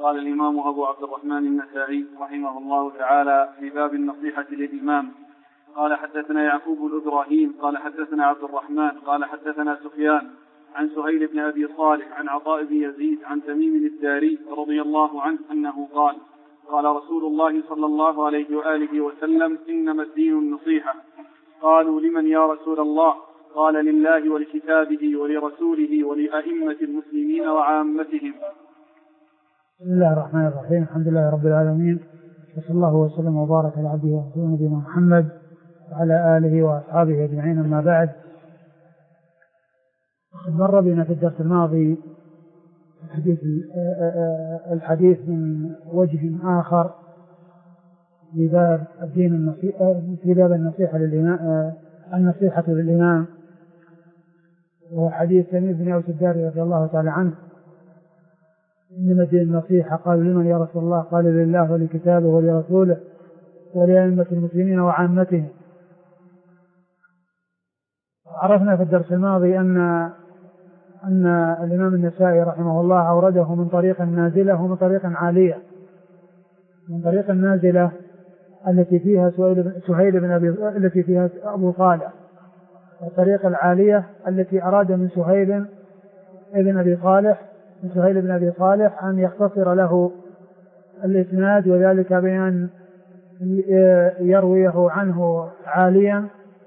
قال الإمام أبو عبد الرحمن النسائي رحمه الله تعالى في باب النصيحة للإمام. قال حدثنا يعقوب الإبراهيم قال حدثنا عبد الرحمن قال حدثنا سفيان عن سهيل بن أبي صالح عن عطاء بن يزيد عن تميم الداري رضي الله عنه أنه قال قال رسول الله صلى الله عليه وآله وسلم إنما الدين النصيحة. قالوا لمن يا رسول الله؟ قال لله ولكتابه ولرسوله ولأئمة المسلمين وعامتهم. بسم الله الرحمن الرحيم. الحمد لله رب العالمين، وصلى الله وسلم وبارك على عبده ورسوله نبينا محمد وعلى آله وأصحابه أجمعين. أما بعد، مر بنا في الدرس الماضي الحديث من وجه آخر في باب الدين النصيحة، في باب النصيحة للإمام، وهو حديث تميم بن أوس الداري رضي الله تعالى عنه: إنما الدين النصيحة. قالوا لمن يا رسول الله؟ قال لله ولكتابه ولرسوله ولأئمة المسلمين وعامتهم. عرفنا في الدرس الماضي أن الإمام النسائي رحمه الله أورده من طريق نازلة ومن طريق عالية. من طريق النازلة التي فيها سهيل بن التي فيها أبو صالح، والطريق العالية التي أراد من سهيل بن أبي صالح أن يختصر له الإسناد، وذلك بأن يرويه عنه عاليا،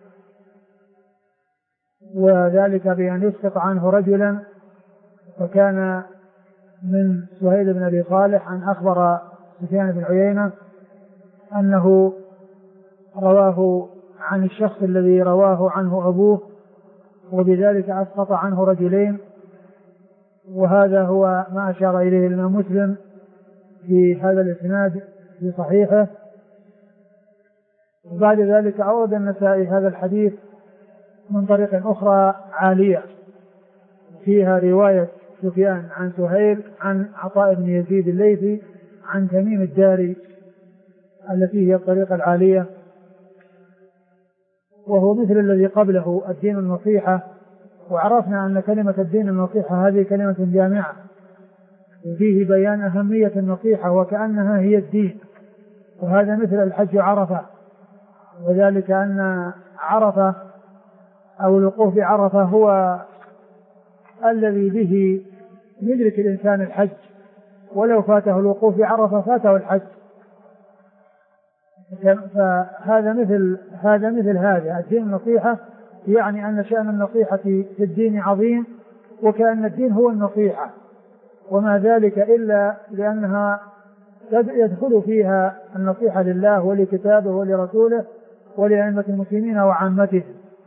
وذلك بأن يسقط عنه رجلا. وكان من سهيل بن أبي صالح أن أخبر سفيان بن عيينة أنه رواه عن الشخص الذي رواه عنه أبوه، وبذلك أسقط عنه رجلين، وهذا هو ما أشار إليه الإمام مسلم في هذا الإسناد في صحيحه. وبعد ذلك أورد النسائي هذا الحديث من طريق أخرى عالية فيها رواية سفيان عن سهيل عن عطاء بن يزيد الليثي عن تميم الداري التي هي الطريقة العالية، وهو مثل الذي قبله الدين النصيحة. وعرفنا أن كلمة الدين النصيحة هذه كلمة جامعة، وفيه بيان أهمية النصيحة وكأنها هي الدين. وهذا مثل الحج عرفة، وذلك أن عرفة أو الوقوف بعرفة هو الذي به يدرك الإنسان الحج، ولو فاته الوقوف بعرفة فاته الحج. فهذا مثل هذا الدين النصيحة، يعني أن شأن النصيحة في الدين عظيم، وكأن الدين هو النصيحة، وما ذلك إلا لأنها يدخل فيها النصيحة لله ولكتابه ولرسوله ولأئمة المسلمين وعامتهم.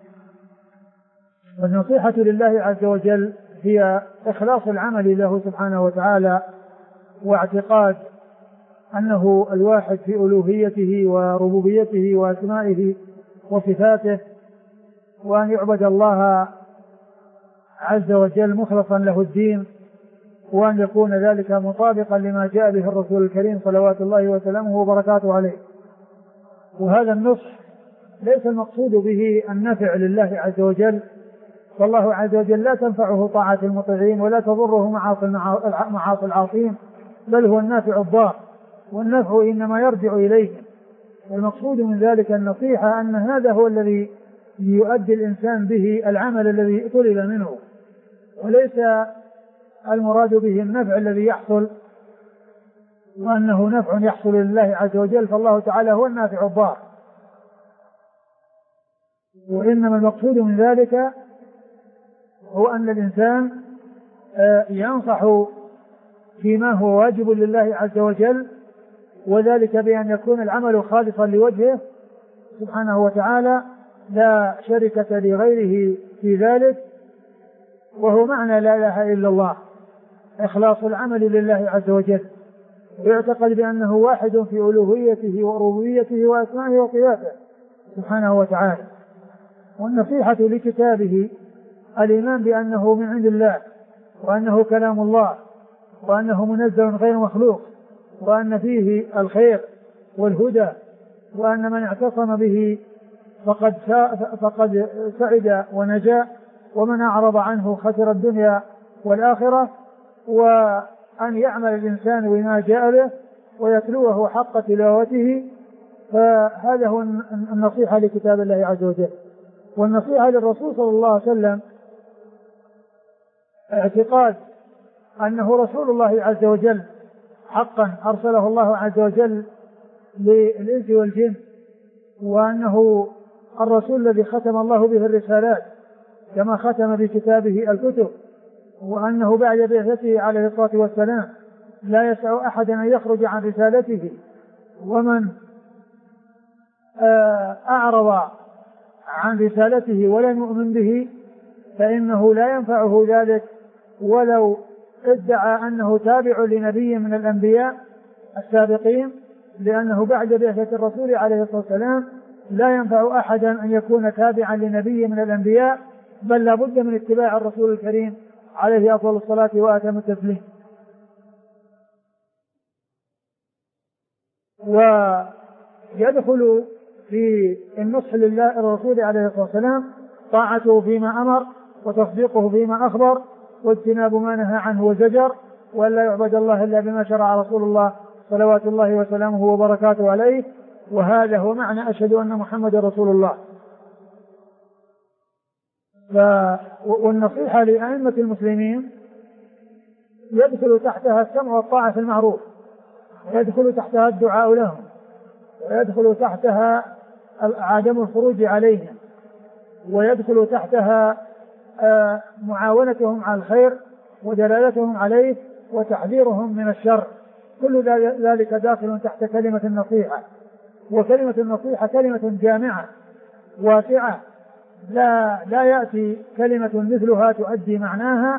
والنصيحة لله عز وجل هي إخلاص العمل له سبحانه وتعالى، واعتقاد أنه الواحد في ألوهيته وربوبيته وأسمائه وصفاته، وأن يعبد الله عز وجل مخلصا له الدين، وأن يكون ذلك مطابقا لما جاء به الرسول الكريم صلوات الله وسلامه وبركاته عليه. وهذا النصح ليس المقصود به النفع لله عز وجل، فالله عز وجل لا تنفعه طاعة المطيعين ولا تضره معاصي العاصين، بل هو النافع الضار، والنفع إنما يرجع إليه. والمقصود من ذلك النصيحة أن هذا هو الذي يؤدي الإنسان به العمل الذي طلب منه، وليس المراد به النفع الذي يحصل، وأنه نفع يحصل لله عز وجل، فالله تعالى هو النافع الضار. وإنما المقصود من ذلك هو أن الإنسان ينصح فيما هو واجب لله عز وجل، وذلك بأن يكون العمل خالصا لوجهه سبحانه وتعالى، لا شركة لغيره في ذلك، وهو معنى لا إله إلا الله، إخلاص العمل لله عز وجل، ويعتقد بأنه واحد في ألوهيته وربوبيته وأسمائه وصفاته سبحانه وتعالى. والنصيحة لكتابه الإيمان بأنه من عند الله، وأنه كلام الله، وأنه منزل غير مخلوق، وأن فيه الخير والهدى، وأن من اعتصم به فقد سعد ونجا، ومن أعرض عنه خسر الدنيا والآخرة. أن يعمل الإنسان بما جاء به ويتلوه حق تلاوته، فهذا هو النصيحة لكتاب الله عز وجل. والنصيحة للرسول صلى الله عليه وسلم اعتقاد أنه رسول الله عز وجل حقا أرسله الله عز وجل للإنس والجن، وأنه الرسول الذي ختم الله به الرسالات كما ختم بكتابه الكتب، وأنه بعد بعثته عليه الصلاة والسلام لا يسع أحد أن يخرج عن رسالته، ومن أعرض عن رسالته ولم يؤمن به فإنه لا ينفعه ذلك ولو ادعى أنه تابع لنبي من الأنبياء السابقين، لأنه بعد بعثة الرسول عليه الصلاة والسلام لا ينفع أحدا أن يكون تابعا لنبي من الأنبياء، بل لا بد من اتباع الرسول الكريم عليه أفضل الصلاة وأتم التسليم. ويدخل في النصح لله الرسول عليه الصلاة والسلام طاعته فيما أمر وتصديقه فيما أخبر واجتناب ما نهى عنه وزجر، ولا يعبد الله إلا بما شرع رسول الله صلوات الله وسلامه وبركاته عليه. وهذا هو معنى أشهد أن محمد رسول الله. والنصيحة لأئمة المسلمين يدخل تحتها السمع والطاعة في المعروف، ويدخل تحتها الدعاء لهم، ويدخل تحتها عدم الخروج عليهم، ويدخل تحتها معاونتهم على الخير ودلالتهم عليه وتحذيرهم من الشر. كل ذلك داخل تحت كلمة النصيحة. وكلمة النصيحة كلمة جامعة واسعة، لا يأتي كلمة مثلها تؤدي معناها.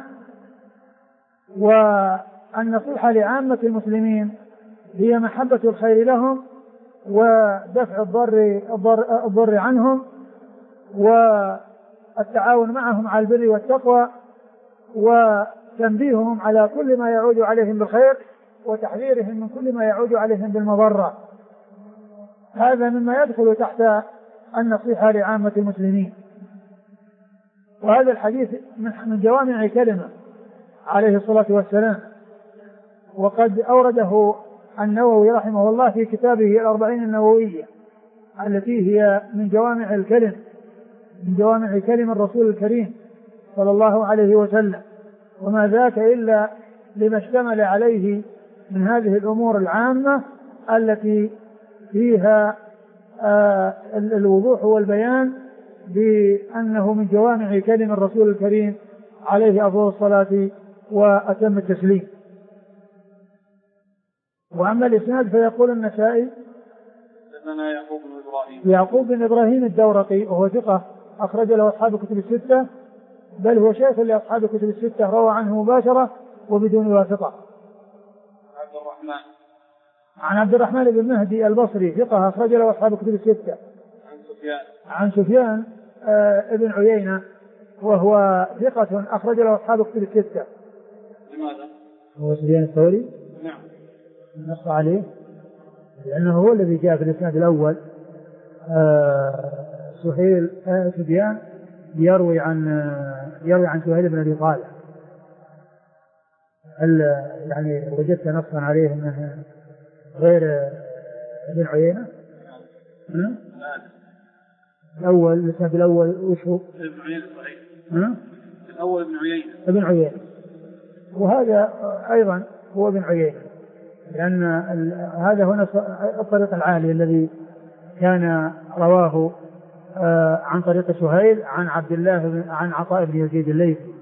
والنصيحة لعامة المسلمين هي محبة الخير لهم ودفع الضر عنهم والتعاون معهم على البر والتقوى وتنبيههم على كل ما يعود عليهم بالخير وتحذيرهم من كل ما يعود عليهم بالمضرة. هذا مما يدخل تحت النصيحة لعامة المسلمين. وهذا الحديث من جوامع كلمة عليه الصلاة والسلام، وقد أورده النووي رحمه الله في كتابه الأربعين النووية التي هي من جوامع الكلم، من جوامع كلم الرسول الكريم صلى الله عليه وسلم. وما ذاك إلا لما اشتمل عليه من هذه الأمور العامة التي فيها الوضوح والبيان بأنه من جوامع كلم الرسول الكريم عليه أفضل الصلاة وأتم التسليم. وأما الإسناد فيقول النسائي حدثنا يعقوب بن إبراهيم الدورقي وهو ثقة أخرج له أصحاب الكتب الستة، بل هو شيخ لأصحاب الكتب الستة، روى عنه مباشرة وبدون واسطة. عن عبد الرحمن بن مهدي البصري ثقة أخرج له أصحاب الكتب الستة. عن سفيان ابن عيينة وهو ثقة أخرج له أصحاب الكتب الستة. لماذا؟ هو سفيان الثوري؟ نعم. نص عليه لأنه هو الذي جاء في الإسناد الأول. سفيان يروي عن سهيل بن أبي صالح. هل يعني وجدت نصا عليه أنه غير ابن عيينة؟ الأول الإسناد الأول وش هو؟ ابن عيينة صحيح. الأول ابن عيينة. وهذا أيضا هو ابن عيينة، لأن هذا هنا الطريق العالي الذي كان رواه عن طريق سهيل عن عبد الله عن عطاء بن يزيد الليثي.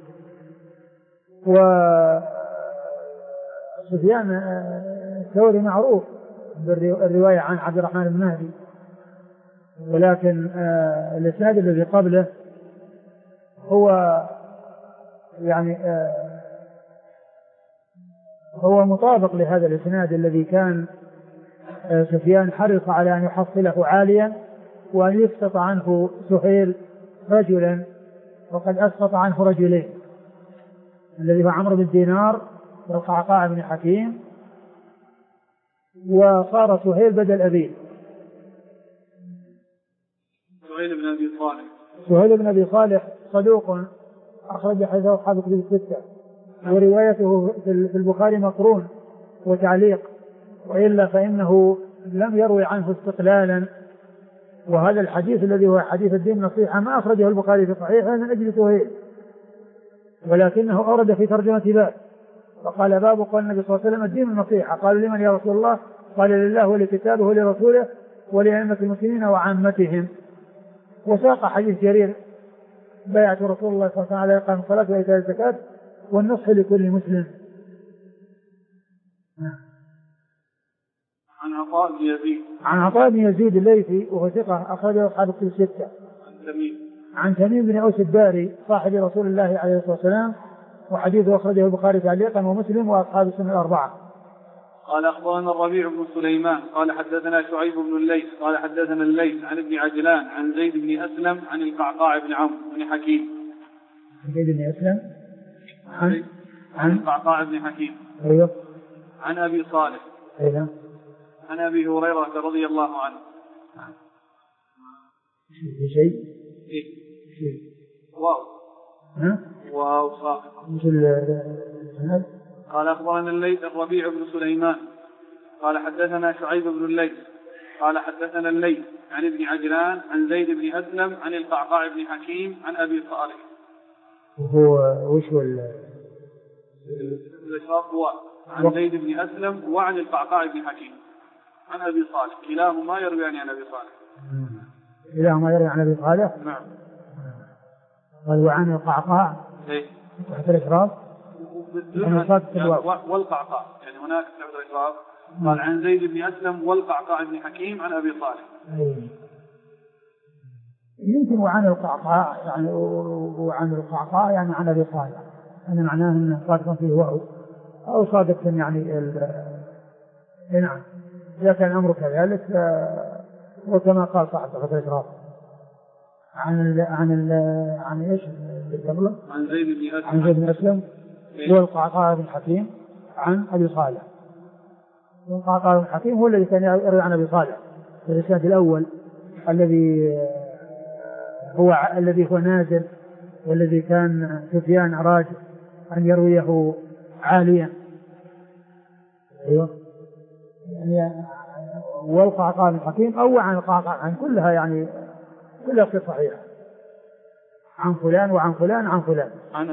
وسفيان الثوري معروف بالرواية عن عبد الرحمن بن مهدي، ولكن الإسناد الذي قبله هو يعني هو مطابق لهذا الإسناد الذي كان سفيان حرص على أن يحصله عاليا وأن يسقط عنه سهيل رجلا، وقد أسقط عنه رجلين، الذي هو عمرو بن دينار والقعقاع بن حكيم، وصار سهيل بدل أبيه. سهيل بن أبي صالح صدوق أخرج حديثه أصحاب الكتب الستة. وروايته في البخاري مقرون وتعليق، وإلا فإنه لم يروي عنه استقلالا. وهذا الحديث الذي هو حديث الدين نصيحة ما أخرجه البخاري في صحيحه من أجل توهيد، ولكنه أورد في ترجمة باب، فقال باب قال النبي صلى الله عليه وسلم الدين النصيحة. قالوا لمن يا رسول الله؟ قال لله ولكتابه ولرسوله ولأئمة المسلمين وعامتهم. وساق حديث جرير بيعة رسول الله صلى الله عليه وسلم على إقام الصلاة وإيتاء الزكاة والنصح لكل مسلم. عن عطاء بن يزيد الليثي وهو ثقة أخرجه أصحاب الكتب الستة. عن تميم بن أوس الداري صاحب رسول الله عليه الصلاة والسلام، وحديثه أخرجه البخاري تعليقا ومسلم وأصحاب السنن الأربعة. قال أخبرنا الربيع بن سليمان قال حدثنا شعيب بن الليث قال حدثنا الليث عن ابن عجلان عن زيد بن أسلم عن القعقاع بن عمرو بن حكيم. زيد بن أسلم عن القعقاع بن حكيم. أيوه. عن أبي صالح. أيوه. عن أبي هريرة رضي الله عنه. شيء. واو صح. قال أخبرنا الليث الربيع بن سليمان قال حدثنا شعيب بن الليث قال حدثنا الليث عن ابن عجلان عن زيد بن أسلم عن القعقاع بن حكيم عن أبي صالح. وهو وش عن زيد بن أسلم وعن القعقاع بن حكيم عن أبي صالح، كلاهما يرويان عن أبي صالح. كلاهما يروي عن أبي صالح. نعم. قال وعن القعقاع تحت الإشراف والقعقاع، يعني هناك تحت الإشراف. قال عن زيد بن أسلم والقعقاع بن حكيم عن أبي صالح. يمكن وعن القعقاع يعني يعني عن أبي صالح، أنا معناه أنه صادق فيه وعو أو صادق يعني نعم. إذا كان الأمر كذلك وكما قال صاحب تحت الإشراف عن ايش؟ عن زيد بن أسلم والقعقاع بن حكيم عن أبي صالح. والقعقاع بن حكيم هو الذي كان يروي عن أبي صالح في الإسناد الأول الذي هو نازل، والذي كان سفيان أراد أن يرويه عاليا. أيوه. يعني والقعقاع بن حكيم أو عن القعقاع عن كلها، يعني كلها في صحيح عن فلان وعن فلان عن فلان. عن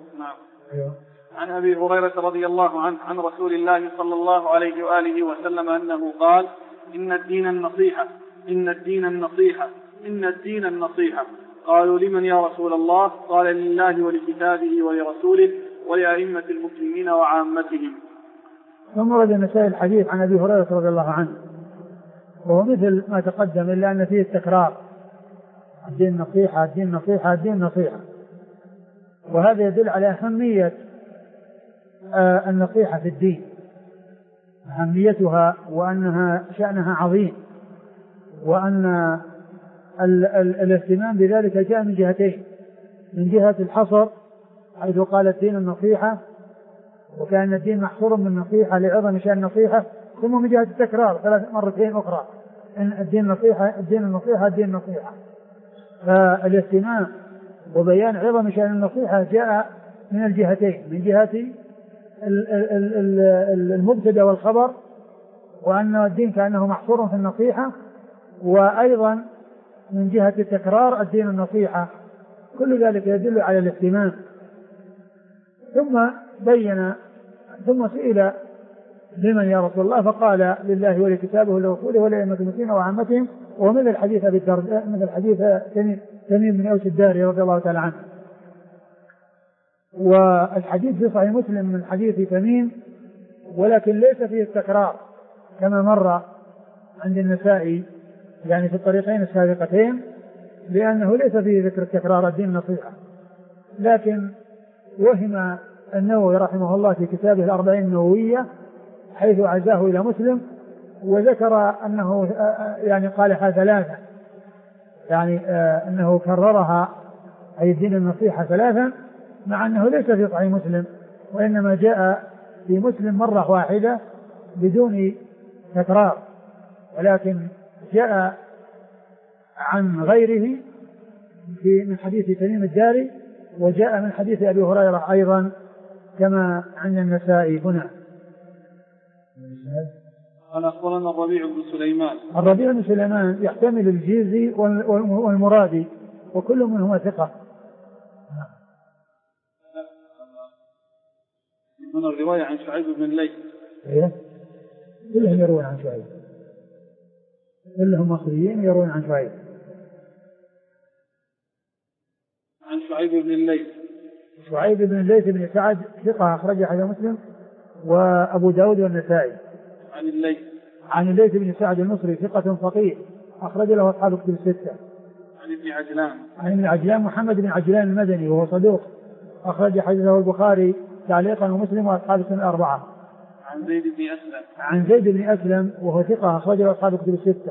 أبي هريرة رضي الله عنه عن رسول الله صلى الله عليه وآله وسلم أنه قال إن الدين النصيحة إن الدين النصيحة إن الدين النصيحة. قالوا لمن يا رسول الله؟ قال لله ولكتابه ولرسوله ولأئمة المسلمين وعامتهم. ثم ورد النسائي الحديث عن أبي هريرة رضي الله عنه وهو مثل ما تقدم إلا أن فيه التكرار، الدين نصيحة الدين نصيحة الدين نصيحة. وهذا يدل على أهمية النصيحة في الدين، أهميتها وأنها شأنها عظيم، وأن الاهتمام بذلك جاء من جهتين: من جهة الحصر حيث قال الدين النصيحة وكان الدين محصور من النصيحة لعظم شأن النصيحة، ثم من جهة التكرار 3 مرتين أخرى إن الدين نصيحة الدين النصيحة الدين نصيحة. فالاهتمام وبيان عظم شأن النصيحة جاء من الجهتين: من جهة المبتدأ والخبر وأن الدين كأنه محصور في النصيحة، وأيضا من جهة التكرار الدين النصيحة. كل ذلك يدل على الاهتمام. ثم سئل لمن يا رسول الله؟ فقال لله ولكتابه ولرسوله ولأئمة المسلمين وعامتهم. ومثل حديث أبي الدرداء مثل حديث تميم بن أوس الداري رضي الله تعالى عنه. والحديث في صحيح مسلم من حديث تميم، ولكن ليس فيه التكرار كما مر عند النسائي يعني في الطريقين السابقتين، لأنه ليس فيه ذكر التكرار الدين نصيحة. لكن وهم النووي رحمه الله في كتابه الأربعين النووية حيث عزاه إلى مسلم وذكر أنه يعني قالها 3، يعني أنه كررها أي الدين النصيحة 3، مع أنه ليس في صحيح مسلم، وإنما جاء في مسلم مرة واحدة بدون تكرار، ولكن جاء عن غيره من حديث تميم الداري، وجاء من حديث أبي هريرة أيضا كما عند النسائي هنا. قال أخبرنا الربيع بن سليمان. الربيع بن سليمان يحتمل الجيزي والمرادي وكل منهما ثقة. من الرواية عن شعيب بن الليث. إيه؟ كلهم يروون عن شعيب، كلهم مصريين يروون عن شعيب. عن شعيب بن الليث. شعيب بن الليث بن سعد ثقة أخرج حديث مسلم وأبو داود والنسائي. عن الليث. عن الليث بن سعد المصري ثقة فقيه أخرج له أصحاب الكتب الستة. عن ابن عجلان. عن ابن عجلان محمد بن عجلان المدني وهو صدوق أخرج حديثه البخاري تعليقا ومسلم وأصحاب السنة الأربعة. عن زيد بن أسلم. عن زيد بن أسلم وهو ثقة أخرج له أصحاب الكتب الستة.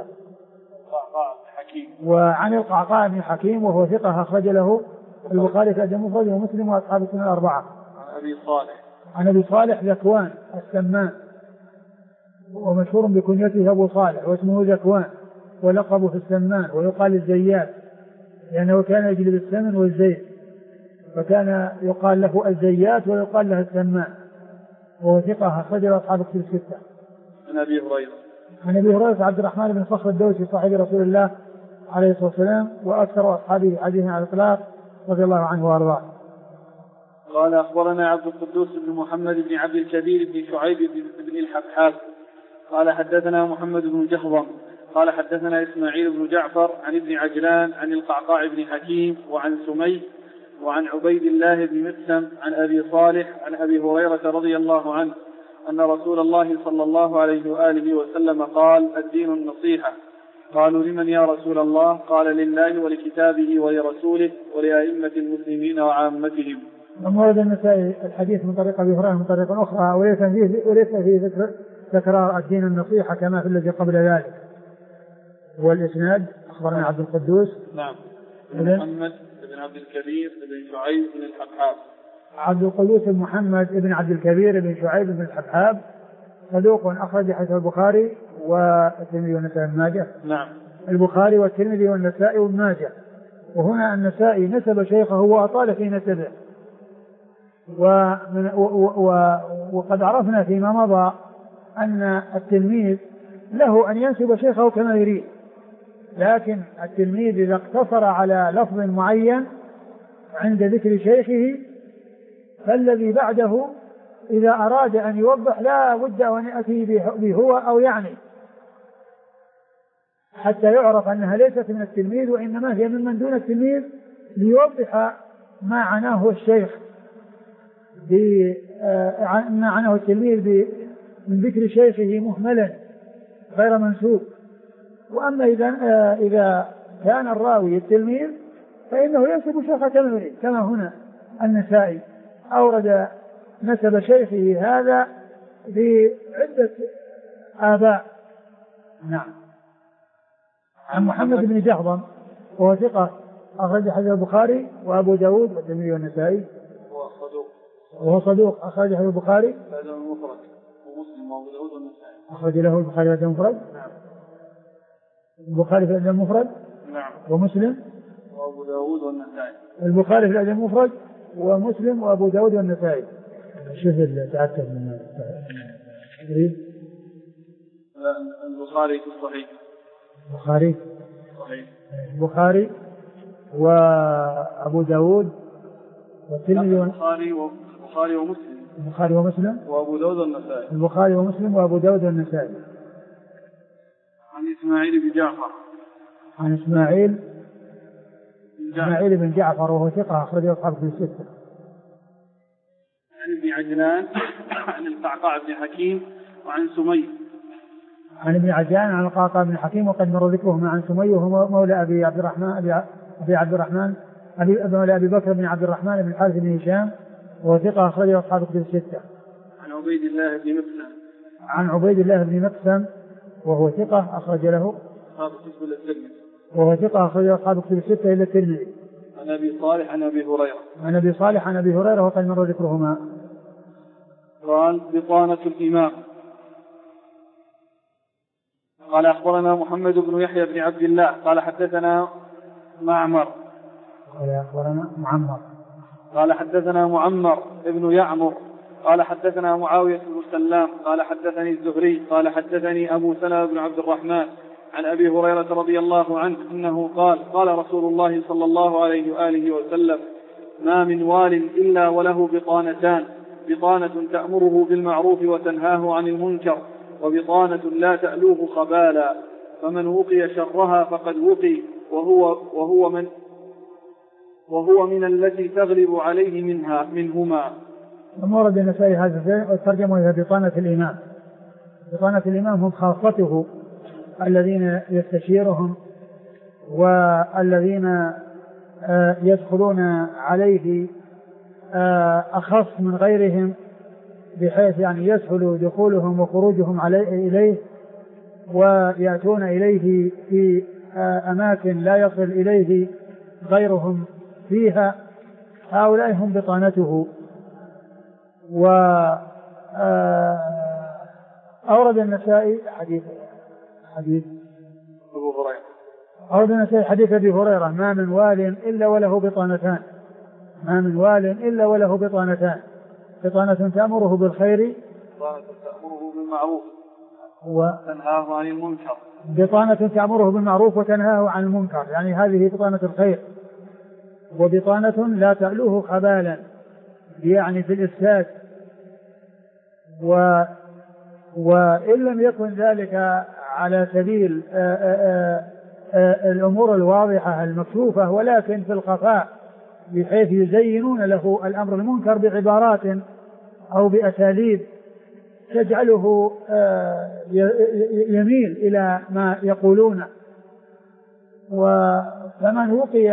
وعن القعقاع بن حكيم وهو ثقة أخرج له البخاري في الأدب المفرد ومسلم وأصحاب السنة الأربعة. عن أبي صالح. عن أبي صالح ذكوان السمان ومشهور بكنيته أبو صالح واسمه ذكوان ولقبه في السمان ويقال الزيات لأنه كان يجلب السمن والزيت فكان يقال له الزيات ويقال له السمان وهو ثقة أخرج له أصحاب الكتب الستة. عن أبي هريرة. عن أبي هريرة عبد الرحمن بن صخر الدوسي صاحب رسول الله عليه الصلاة والسلام وأكثر أصحابه حديثا على الإطلاق رضي الله عنه وأرضاه. قال أخبرنا عبد القدوس بن محمد بن عبد الكبير بن شعيب بن الحبحاب قال حدثنا محمد بن جهضم قال حدثنا إسماعيل بن جعفر عن ابن عجلان عن القعقاع بن حكيم وعن سمي وعن عبيد الله بن مسلم عن أبي صالح عن أبي هريرة رضي الله عنه أن رسول الله صلى الله عليه وآله وسلم قال الدين النصيحة. قالوا لمن يا رسول الله؟ قال لله ولكتابه ولرسوله ولأئمة المسلمين وعامتهم. ورد النسائي الحديث من طريق أبي هريرة من طريق أخرى وليس فيه تكرار الدين النصيحة كما في الذي قبل ذلك. والإسناد أخبرنا عبد القدوس. نعم. محمد بن عبد الكبير بن شعيب بن الحبحاب. عبد القدوس بن محمد بن عبد الكبير بن شعيب بن الحبحاب صدوق أخرج حديث البخاري والترمذي والنسائي وابن ماجه. نعم. البخاري والترمذي والنسائي وابن ماجه. وهنا النسائي نسب شيخه وأطال في نسبه وقد عرفنا فيما مضى أن التلميذ له أن ينسب شيخه كما يريد لكن التلميذ إذا اقتصر على لفظ معين عند ذكر شيخه فالذي بعده إذا أراد أن يوضح لا بد أن يأتي به هو أو يعني حتى يعرف أنها ليست من التلميذ وإنما هي ممن دون التلميذ ليوضح ما عناه الشيخ ما عناه التلميذ من ذكر شيخه مهملا غير منسوب. وأما إذا كان الراوي التلميذ فإنه ينسب شيخه كما يريد كما هنا النسائي أورد نسب شيخه هذا بعدة آباء. نعم. عن محمد بن جهضم وهو ثقة أخرج حديث البخاري وأبو داود والترمذي والنسائي وهو صدوق أخرج حديث البخاري المفرد ومسلم وأبو داود والنسائي أخرج له البخاري في المفرد. نعم. البخاري في الأدب المفرد. نعم. ومسلم وأبو داود والنسائي. البخاري في الأدب المفرد ومسلم وأبو داود والنسائي. شوف تعتب من البخاري في الصحيح. البخاري صحيح. البخاري وأبو داود والترمذي البخاري ومسلم. البخاري ومسلم وأبو داود والنسائي. البخاري ومسلم وأبو داود والنسائي. عن إسماعيل بن جعفر. عن إسماعيل بن جعفر وهو ثقة أخرجه أصحاب الكتب الستة. عن ابن عجلان عن القعقاع بن حكيم وعن سمي. عن ابن عجلان عن القعقاع بن حكيم وقد مر ذكرهما عن سمي وهو مولى أبي بكر بن عبد الرحمن بن الحارث بن هشام وهو ثقة أخرجه أصحاب الكتب الستة. عن عبيد الله بن مقسم. عن عبيد الله بن مقسم وهو ثقة أخرج له أصحاب الكتب الترمذي. وهو ثقة أخرج أصحاب الكتب الستة إلا الترمذي. عن أبي صالح عن أبي هريرة. عن أبي صالح عن أبي هريرة وقد مر ذكرهما. قال بطانة الإمام. قال أخبرنا محمد بن يحيى بن عبد الله قال حدثنا معمر. قال أخبرنا معمر. قال حدثنا معمر ابن يعمر قال حدثنا معاوية بن سلام قال حدثني الزهري قال حدثني أبو سلمة بن عبد الرحمن عن أبي هريرة رضي الله عنه أنه قال قال رسول الله صلى الله عليه وآله وسلم: ما من وال إلا وله بطانتان، بطانة تأمره بالمعروف وتنهاه عن المنكر، وبطانة لا تألوه خبالا، فمن وقي شرها فقد وقي، وهو من التي تغلب عليه منهما. ثم ورد النسائي هذا والترجمة إلى بطانة الإمام. بطانة الإمام هم خاصته الذين يستشيرهم والذين يدخلون عليه أخص من غيرهم، بحيث يعني يسهل دخولهم وخروجهم إليه، ويأتون إليه في أماكن لا يصل إليه غيرهم فيها. هؤلاء هم بطانته. وأورد النسائي حديث أبو هريرة، أورد النسائي حديث أبي هريرة: ما من وال إلا وله بطانتان، ما من وال إلا وله بطانتان، بطانة تأمره بالخير، بطانة تأمره بالمعروف وتنهاه عن المنكر، بطانة تأمره بالمعروف وتنهاه عن المنكر، يعني هذه بطانة الخير. وبطانة لا تألوه خبالا، يعني في الإفساد. وإن لم يكن ذلك على سبيل الأمور الواضحة المكشوفة، ولكن في الخفاء، بحيث يزينون له الأمر المنكر بعبارات أو بأساليب تجعله يميل إلى ما يقولون. فمن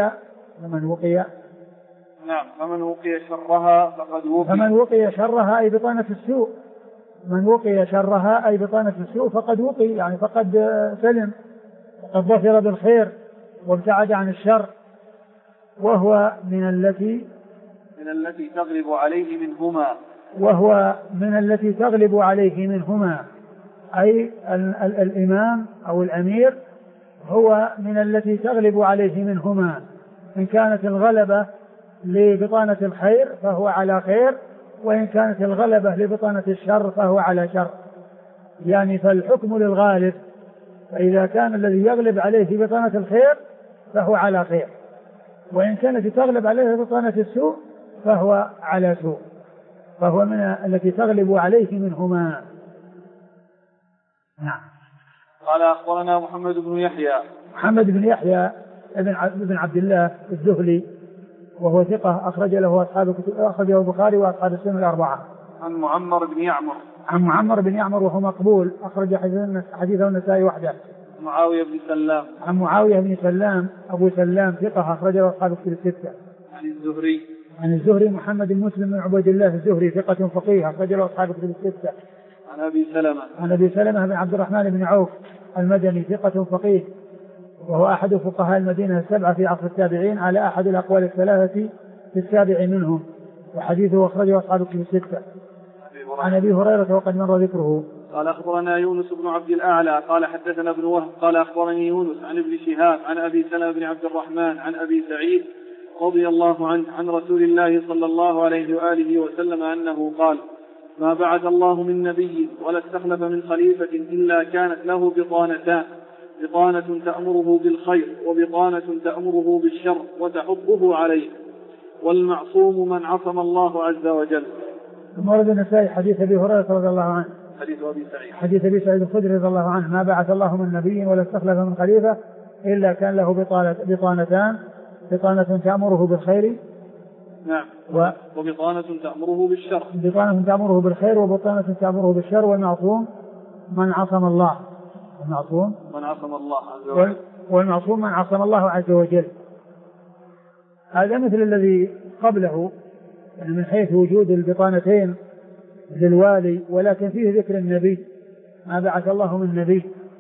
وقي شرها فقد وقي. فمن وقي شرها أي بطانة السوء، من وقي شرها أي بطانة السوء فقد وقي، يعني فقد سلم، فقد ظفر بالخير وابتعد عن الشر. وهو من التي تغلب عليه منهما، وهو من التي تغلب عليه منهما، أي الإمام أو الأمير هو من التي تغلب عليه منهما. إن كانت الغلبة لبطانة الخير فهو على خير، وإن كانت الغلبة لبطانة الشر فهو على شر، يعني فالحكم للغالب. فإذا كان الذي يغلب عليه بطانة الخير فهو على خير، وإن كانت تغلب عليه بطانة السوء فهو على سوء، فهو من التي تغلب عليه منهما. نعم. قال أخبرنا محمد بن يحيى ابن عبد الله الذهلي، وهو ثقة أخرج له البخاري وأصحاب السنن الأربعة. عن معمر بن يعمر وهو مقبول، أخرج حديثه النسائي وحده. عن معاوية بن سلام أبو سلام ثقة أخرج له أصحاب الكتب الستة. عن الزهري محمد بن مسلم بن عبيد الله الزهري ثقة فقيه أخرج له أصحاب الكتب الستة. عن أبي سلمة بن عبد الرحمن بن عوف المدني ثقة فقيه، وهو أحد فقهاء المدينة السبعة في عصر التابعين، على أحد الأقوال الثلاثة في السابع منهم، وحديثه أخرجه أصحاب الكتب الستة. عن أبي هريرة وقد مر ذكره. قال أخبرنا يونس بن عبد الأعلى قال حدثنا ابن وهب قال أخبرني يونس عن ابن شهاب عن أبي سلمة بن عبد الرحمن عن أبي سعيد رضي الله عنه عن رسول الله صلى الله عليه وآله وسلم أنه قال: ما بعث الله من نبي ولا استخلف من خليفة إلا كانت له بطانتان، بطانة تأمره بالخير وبطانة تأمره بالشر وتحضه عليه، والمعصوم من عصم الله عز وجل. ثم ورد النسائي حديث أبي هريرة رضي الله عنه، حديث أبي سعيد الخدري رضي الله عنه: ما بعث الله من نبي ولا استخلف من خليفة إلا كان له بطانتان، بطانة تأمره بالخير، نعم، وبطانة تأمره بالشر، بطانة تأمره بالخير وبطانة تأمره بالشر، والمعصوم من عصم الله، والمعصوم من عصم الله عز وجل. هذا مثل الذي قبله، يعني من حيث وجود البطانتين للوالي، ولكن فيه ذكر النبي، ما بعث الله من نبي.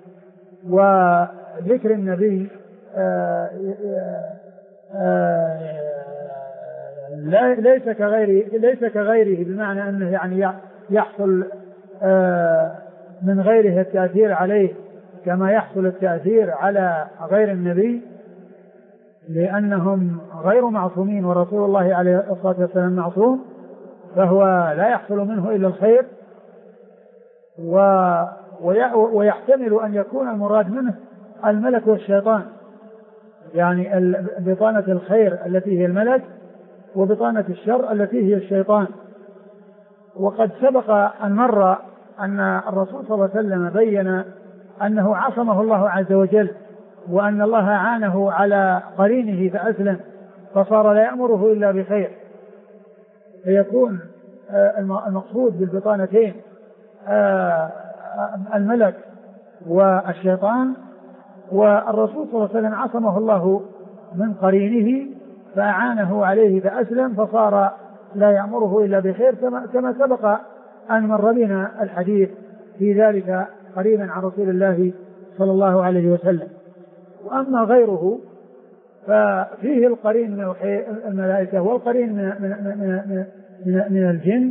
وذكر النبي ليس كغيره، بمعنى أنه يعني يحصل من غيره التأثير عليه كما يحصل التأثير على غير النبي، لأنهم غير معصومين، ورسول الله عليه الصلاة والسلام معصوم. فهو لا يحصل منه إلا الخير، ويحتمل أن يكون المراد منه الملك والشيطان، يعني بطانة الخير التي هي الملك، وبطانة الشر التي هي الشيطان. وقد سبق أن مر أن الرسول صلى الله عليه وسلم بين أنه عصمه الله عز وجل، وأن الله عانه على قرينه فأسلم فصار لا يأمره إلا بخير، فيكون المقصود بالبطانتين الملك والشيطان. والرسول صلى الله عليه وسلم عصمه الله من قرينه فأعانه عليه فأسلم فصار لا يأمره إلا بخير، كما سبق أن مر بنا الحديث في ذلك قريبا عن رسول الله صلى الله عليه وسلم. وأما غيره ففيه القرين من الملائكة والقرين من الجن،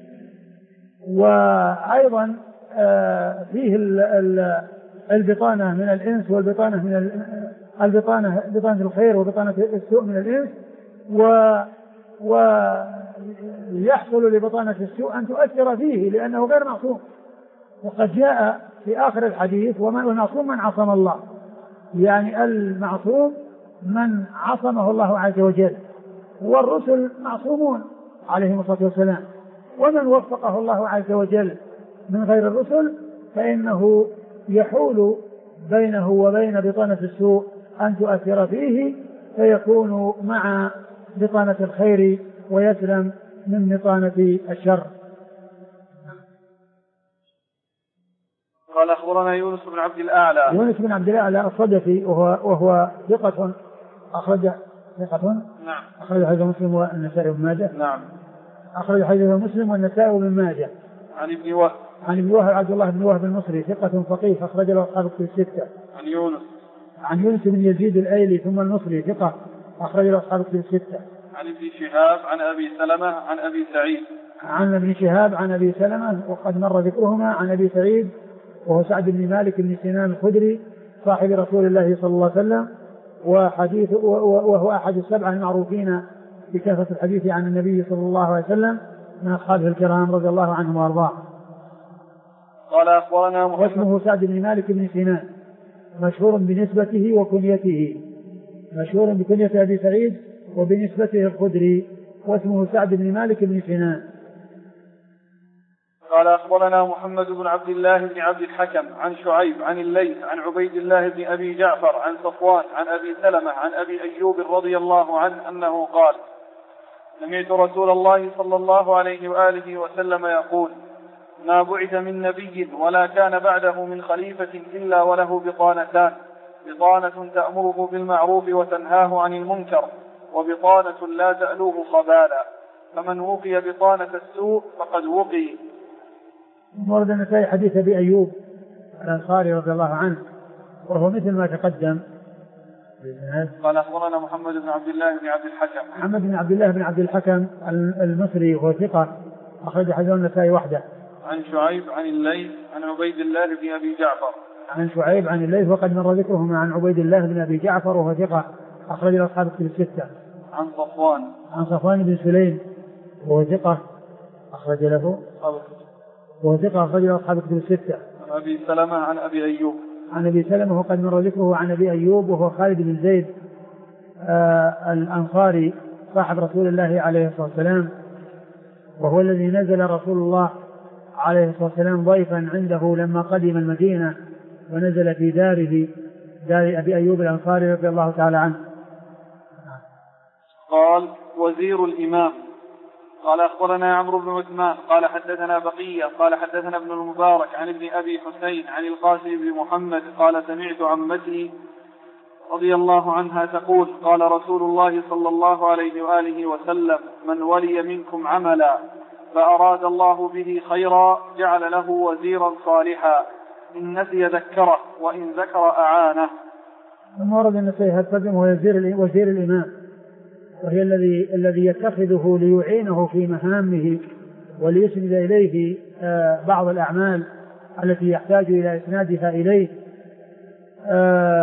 وأيضا فيه البطانة من الإنس والبطانة من بطانة الخير وبطانة السوء من الإنس، ويحصل لبطانة السوء أن تؤثر فيه لأنه غير معصوم. وقد جاء في آخر الحديث والمعصوم من عصم الله، يعني المعصوم من عصمه الله عز وجل، والرسل معصومون عليهم الصلاة والسلام، ومن وفقه الله عز وجل من غير الرسل فإنه يحول بينه وبين بطانة السوء أن تؤثر فيه فيكون مع بطانة الخير ويسلم من بطانة الشر. قال أخبرنا يونس بن عبد الأعلى. يونس بن عبد الأعلى الصدفي وهو ثقة أخرج نعم. أخرج حديث مسلم والنسائي وابن ماجه. نعم. أخرج حديث مسلم والنسائي وابن ماجه. عن ابن وهب. عن ابن وهب عبد الله بن وهب المصري ثقة فقيه أخرج له أصحاب الكتب الستة. عن يونس بن يزيد الأيلي ثم المصري ثقة أخرج له أصحاب الكتب الستة. عن ابن شهاب عن أبي سلمة عن أبي سعيد. عن ابن شهاب عن أبي سلمة وقد مر ذكرهما. عن أبي سعيد وهو سعد بن مالك بن سنان الخدري صاحب رسول الله صلى الله عليه وسلم، وهو أحد السبعة المعروفين بكثرة الحديث عن النبي صلى الله عليه وسلم من أصحابه الكرام رضي الله عنهم وأرضاهم. قال أخبرنا محمد. واسمه سعد بن مالك بن سنان مشهور بنسبته وكنيته، مشهور بكنية أبي سعيد وبنسبته الخدري، واسمه سعد بن مالك بن سنان. قال أخبرنا محمد بن عبد الله بن عبد الحكم عن شعيب عن الليث عن عبيد الله بن أبي جعفر عن صفوان عن أبي سلمة عن أبي أيوب رضي الله عنه أنه قال: سمعت رسول الله صلى الله عليه وآله وسلم يقول: ما بعث من نبي ولا كان بعده من خليفة إلا وله بطانتان، بطانة تأمره بالمعروف وتنهاه عن المنكر، وبطانة لا تألوه خبالا، فمن وقي بطانة السوء فقد وقي. ورد النسائي حديث أبي أيوب الأنصاري رضي الله عنه وهو مثل ما تقدم. قال أخبرنا محمد بن عبد الله بن عبد الحكم. محمد بن عبد الله بن عبد الحكم المصري وهو ثقة أخرج حديث النسائي وحده. عن شعيب عن الليث عن عبيد الله بن أبي جعفر. عن شعيب عن الليث وقد مر ذكرهما. عن عبيد الله بن أبي جعفر وهو ثقة أخرج له أصحاب الكتب الستة. عن صفوان بن سليم وهو ثقة أخرج له أصحاب الكتب الستة. عن أبي سلمة عن أبي أيوب. عن أبي سلمة وقد مر ذكره. عن أبي أيوب وهو خالد بن زيد الأنصاري صاحب رسول الله عليه الصلاة والسلام، وهو الذي نزل رسول الله عليه الصلاة والسلام ضيفا عنده لما قدم المدينة، ونزل في دار أبي أيوب الأنصاري رضي الله تعالى عنه. قال: وزير الإمام. قال أخبرنا عمرو بن عثمان قال حدثنا بقية قال حدثنا ابن المبارك عن ابن أبي حسين عن القاسم بن محمد قال: سمعت عمتي رضي الله عنها تقول: قال رسول الله صلى الله عليه وآله وسلم: من ولي منكم عملا فأراد الله به خيرا جعل له وزيرا صالحا، إن نسي ذكره وإن ذكر أعانه. ثم ورد النسائي هذا وزير الإمام، وهي الذي يتخذه ليعينه في مهامه وليسند إليه بعض الأعمال التي يحتاج إلى إسنادها إليه.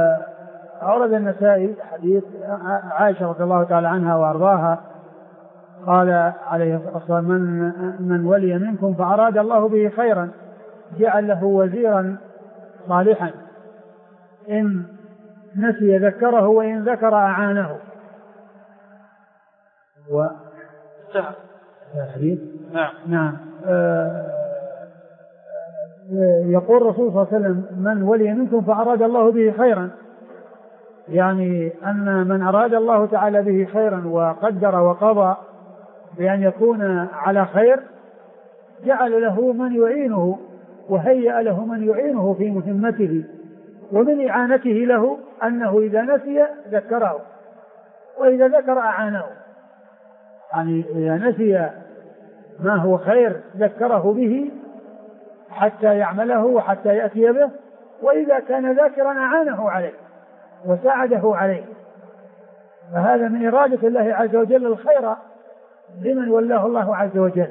أورد النسائي حديث عائشة رضي الله تعالى عنها وأرضاها قال عليه الصلاة والسلام من ولي منكم فأراد الله به خيرا جعل له وزيرا صالحا إن نسي ذكره وإن ذكر أعانه. نعم. يقول الرسول صلى الله عليه وسلم من ولي منكم فأراد الله به خيرا، يعني أن من أراد الله تعالى به خيرا وقدر وقضى بأن يكون على خير جعل له من يعينه وهيأ له من يعينه في مهمته، ومن إعانته له أنه إذا نسي ذكره وإذا ذكر أعانه، يعني إذا نسي ما هو خير ذكره به حتى يعمله وحتى يأتي به، وإذا كان ذاكرا أعانه عليه وساعده عليه. فهذا من إرادة الله عز وجل الخير لمن ولاه الله عز وجل.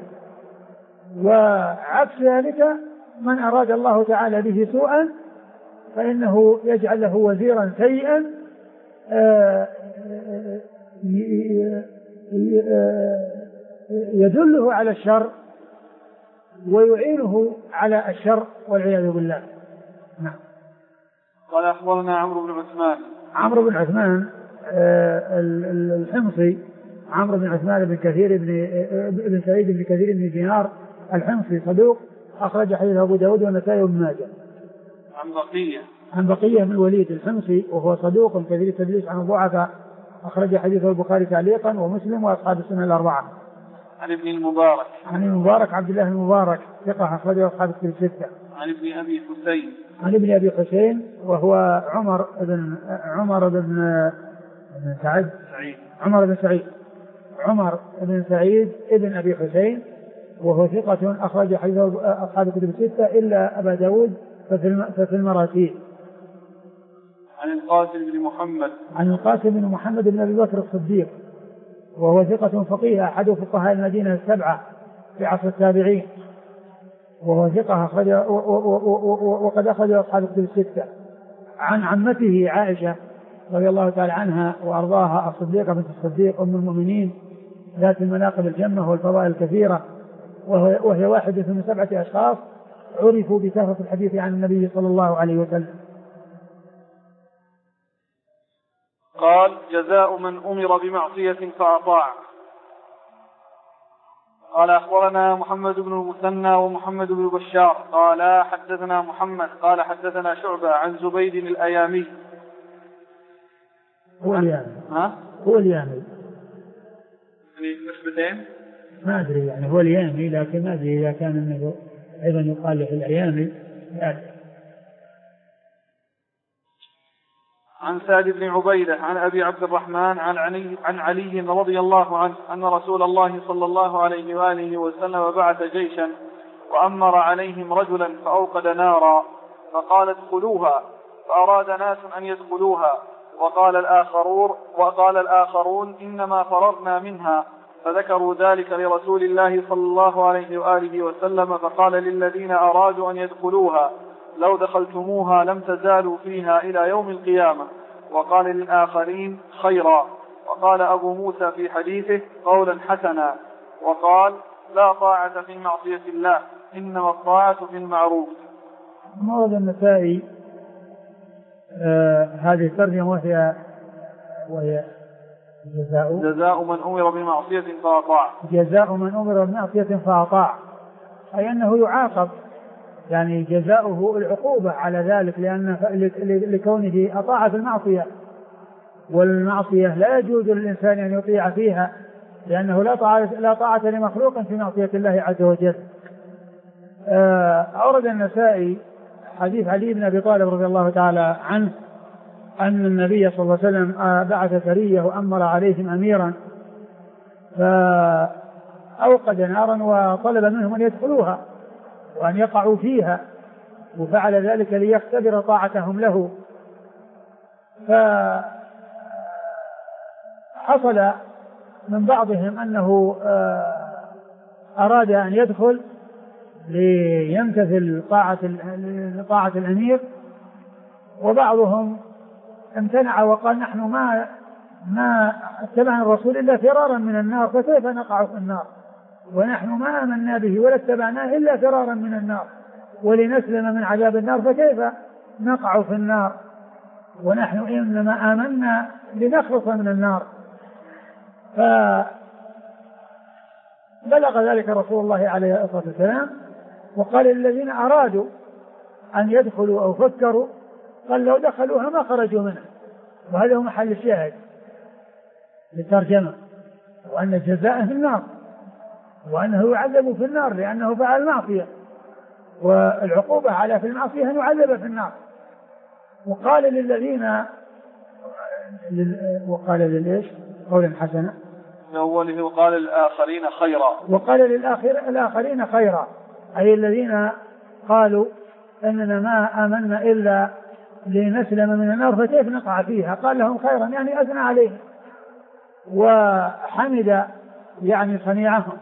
وعكس ذلك من أراد الله تعالى به سوءا فإنه يجعل له وزيرا سيئا يدله على الشر ويعينه على الشر والعياذ بالله. نعم. قال أخبرنا عمرو بن عثمان الحمصي، عمرو بن عثمان بن كثير بن سعيد بن كثير بن دينار الحمصي صدوق أخرج حديثه أبو داود والنسائي وابن ماجه. عن بقية بن الوليد الحمصي وهو صدوق كثير التدليس عن الضعفاء أخرج حديثه البخاري تعليقا ومسلم وأصحاب السنة الأربعة. عن ابن المبارك عبد الله المبارك ثقة أخرجه أصحاب الكتب الستة. عن ابن أبي حسين وهو عمر بن سعيد ابن أبي حسين وهو ثقة أخرج حديثه أصحاب الكتب الستة إلا أبا داود ففي المراسيل. عن القاسم بن محمد بن أبي بكر الصديق وهو ثقة فقيه أحد فقهاء المدينة السبعة في عصر التابعين وهو ثقة وقد أخرج أصحاب الكتب الستة. عن عمته عائشة رضي الله تعالى عنها وأرضاها الصديقة بنت الصديق أم المؤمنين ذات المناقب الجمة والفضائل الكثيرة، وهي واحدة من 7 أشخاص عرفوا بكثرة الحديث عن النبي صلى الله عليه وسلم. قال جزاء من أمر بمعصية فأطاع. قال أخبرنا محمد بن المثنى ومحمد بن بشار قال حدثنا محمد قال حدثنا شعبة عن زبيد الأيامي. هو اليامي نسبتين ما أدري، يعني هو اليامي لكن ما أدري إذا كان منه أيضا يقال له الأيامي. عن سعد بن عبيدة عن أبي عبد الرحمن عن علي رضي الله عنه أن رسول الله صلى الله عليه وآله وسلم بعث جيشا وأمر عليهم رجلا فأوقد نارا فقال ادخلوها، فأراد ناس أن يدخلوها وقال الآخرون إنما فررنا منها، فذكروا ذلك لرسول الله صلى الله عليه وآله وسلم فقال للذين أرادوا أن يدخلوها لو دخلتموها لم تزالوا فيها إلى يوم القيامة، وقال للآخرين خيرا. وقال أبو موسى في حديثه قولا حسنا وقال لا طاعة في معصية الله إنما الطاعة في المعروف. مورد النسائي هذه الترجمة وهي جزاء من أمر بمعصية فأطاع. جزاء من أمر بمعصية فأطاع أي أنه يعاقب، يعني جزاؤه العقوبة على ذلك لكونه أطاع في المعصية، والمعصية لا يجوز للإنسان أن يطيع فيها لأنه لا طاعة لمخلوق في معصية الله عز وجل. أورد النسائي حديث علي بن أبي طالب رضي الله تعالى عنه أن النبي صلى الله عليه وسلم بعث سرية وأمر عليهم أميرا فأوقد نارا وطلب منهم أن يدخلوها وأن يقعوا فيها، وفعل ذلك ليختبر طاعتهم له. فحصل من بعضهم أنه أراد أن يدخل ليمتثل طاعة الأمير، وبعضهم امتنع وقال نحن ما اتبعنا الرسول إلا فرارا من النار، فكيف نقع في النار ونحن ما آمنا به ولا اتبعناه إلا فرارا من النار ولنسلم من عذاب النار، فكيف نقع في النار ونحن إنما آمنا لنخلص من النار. فبلغ ذلك رسول الله عليه الصلاة والسلام وقال للذين أرادوا أن يدخلوا أو فكروا قال لو دخلوها ما خرجوا منها، وهذا هو محل الشاهد للترجمة، وأن الجزاء في النار وأنه يعذب في النار لأنه فعل معصية، والعقوبة على في المعصية أن يعذب في النار. وقال للذين وقال للإيش قولا حسنا أوله وقال للآخرين خيرا، وقال للآخرين خيرا، أي الذين قالوا أننا ما آمنا إلا لنسلم من النار فكيف نقع فيها، قال لهم خيرا يعني أثنى عليهم وحمد يعني صنيعهم.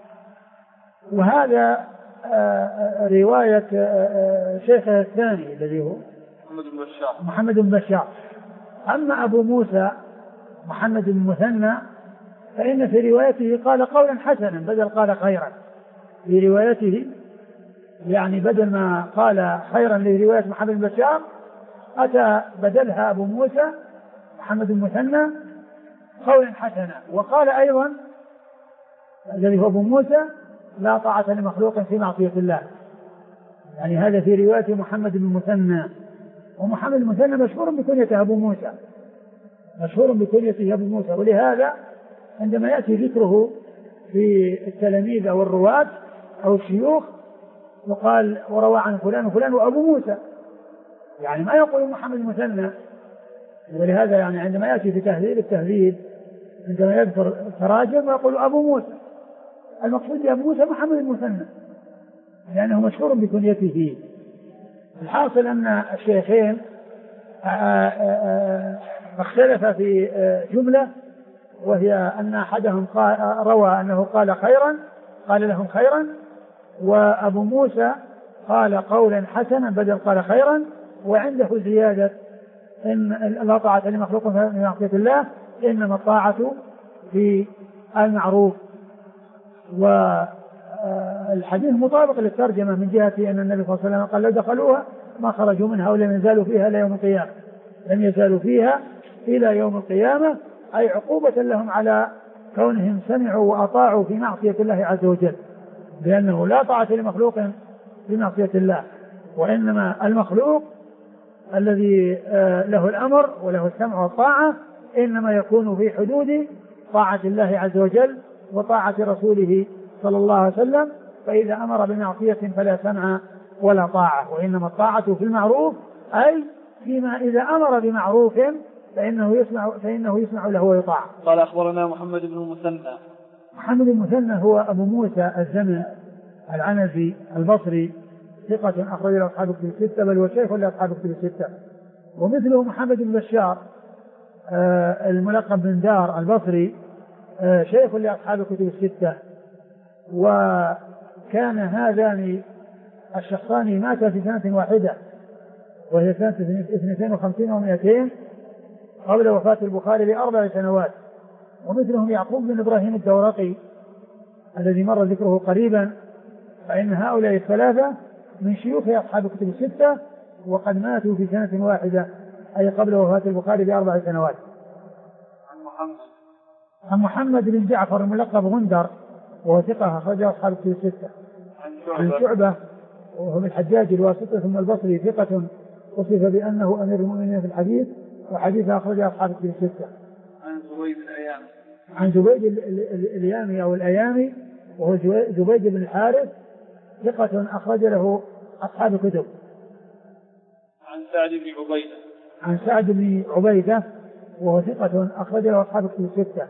وهذا رواية شيخه الثاني الذي هو محمد بن بشار. أما أبو موسى محمد بن مثنى فإن في روايته قال قولا حسنا بدل قال خيرا، في روايته يعني بدل ما قال خيرا لرواية محمد بن بشار أتى بدلها أبو موسى محمد بن مثنى قولا حسنا. وقال أيضا الذي هو أبو موسى لا طاعة لمخلوق في معصية الله، يعني هذا في رواية محمد بن مثنى. ومحمد بن مثنى مشهور بكنيته أبو موسى، مشهور بكنيته أبو موسى، ولهذا عندما يأتي ذكره في التلاميذ أو الرواة أو الشيوخ وقال وروى عن فلان وفلان وأبو موسى، يعني ما يقول محمد المثنى. ولهذا يعني عندما يأتي في تهذيب التهذيب عندما يذكر التراجم يقول أبو موسى، المقصود بأبو موسى محمد المثنى لأنه مشهور بكنيته. الحاصل أن الشيخين اختلف في جملة، وهي أن أحدهم روى أنه قال خيرا، قال لهم خيرا، وأبو موسى قال قولا حسنا بدل قال خيرا، وعنده زيادة إن لا طاعة لمخلوق في معصية الله إنما الطاعة في المعروف. والحديث مطابق للترجمة من جهة أن النبي صلى الله عليه وسلم قال لو دخلوها ما خرجوا منها ولم يزالوا فيها إلى يوم القيامة، لم يزالوا فيها إلى يوم القيامة، أي عقوبة لهم على كونهم سمعوا وأطاعوا في معصية الله عز وجل، لأنه لا طاعة لمخلوق في معصية الله، وإنما المخلوق الذي له الأمر وله السمع والطاعة إنما يكون في حدود طاعة الله عز وجل وطاعة رسوله صلى الله عليه وسلم. فإذا أمر بمعصية فلا سمع ولا طاعة، وإنما الطاعة في المعروف، أي فيما إذا أمر بمعروف فإنه يسمع له ويطاع. قال أخبرنا محمد بن المثنى. محمد بن المثنى هو أبو موسى الزمن العنزي البصري، ثقة أخرج له أصحاب الكتب الستة، بل وشيخ لأصحاب الكتب الستة. ومثله محمد بن بشار الملقب بن دار البصري، شيخ لأصحاب الكتب الستة. وكان هذان الشخصان ماتا في سنة واحدة وهي سنة 52 و200 قبل وفاة البخاري ب4 سنوات. ومثلهم يعقوب بن إبراهيم الدورقي الذي مر ذكره قريبا، فإن هؤلاء الثلاثة من شيوخ أصحاب الكتب الستة وقد ماتوا في سنة واحدة أي قبل وفاة البخاري ب4 سنوات. عن محمد بن جعفر الملقب غندر وهو ثقة أخرج أصحاب الكتب الستة. عن شعبة وهو الحجاج الواسطي ثم البصري، ثقة وصف بأنه أمير المؤمنين في الحديث، وحديث أخرج أصحاب الكتب الستة. عن زبيد اليامي أو الأيامي وهو زبيد بن الحارث، ثقة أخرج له أصحاب الكتب. عن سعد بن عبيدة وهو ثقة أخرج له أصحاب الكتب الستة.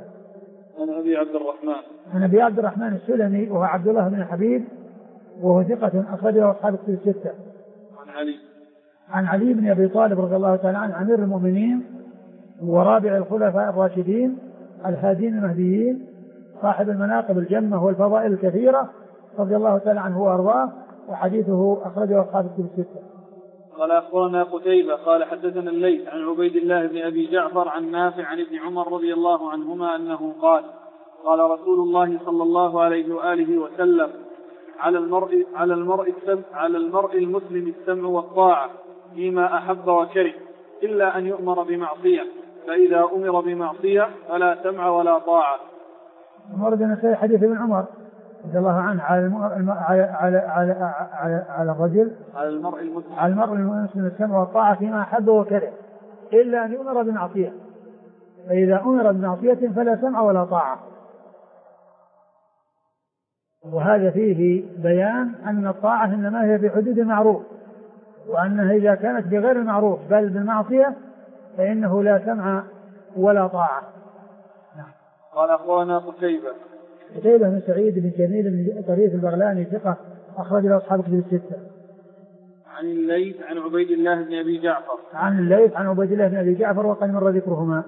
عن أبي عبد الرحمن السلمي وهو عبد الله بن حبيب وهو ثقة أخرج له أصحاب الكتب الستة. عن علي بن أبي طالب رضي الله تعالى عنه أمير المؤمنين ورابع الخلفاء الراشدين الهادين المهديين صاحب المناقب الجمة والفضائل الكثيرة رضي الله تعالى عنه وأرضاه، وحديثه أخرجه أصحاب الكتب الستة. قال أخبرنا قتيبة قال حدثنا الليث عن عبيد الله بن أبي جعفر عن نافع عن ابن عمر رضي الله عنهما أنه قال قال رسول الله صلى الله عليه وآله وسلم على المرء المسلم السمع والطاعة فيما أحب وكره إلا أن يؤمر بمعصية، فإذا أمر بمعصية فلا سمع ولا طاعة. ورد النسائي حديث ابن عمر رضي الله عنه على الرجل على المرء المسلم السمع والطاعة فيما أحب وكره إلا أن يؤمر بمعصية، فإذا أمر بمعصية فلا سمع ولا طاعة. وهذا فيه بيان أن الطاعة إنما هي في حدود المعروف، وأنها إذا كانت بغير المعروف بل بالمعصية فإنه لا سمع ولا طاعة. قال أخبرنا قتيبة بن سعيد بن جميل بن طريف البغلاني ثقة أخرج له أصحاب كتب الستة. عن الليث عن عبيد الله بن أبي جعفر. عن الليث عن عبيد الله بن أبي جعفر وقد مر ذكرهما.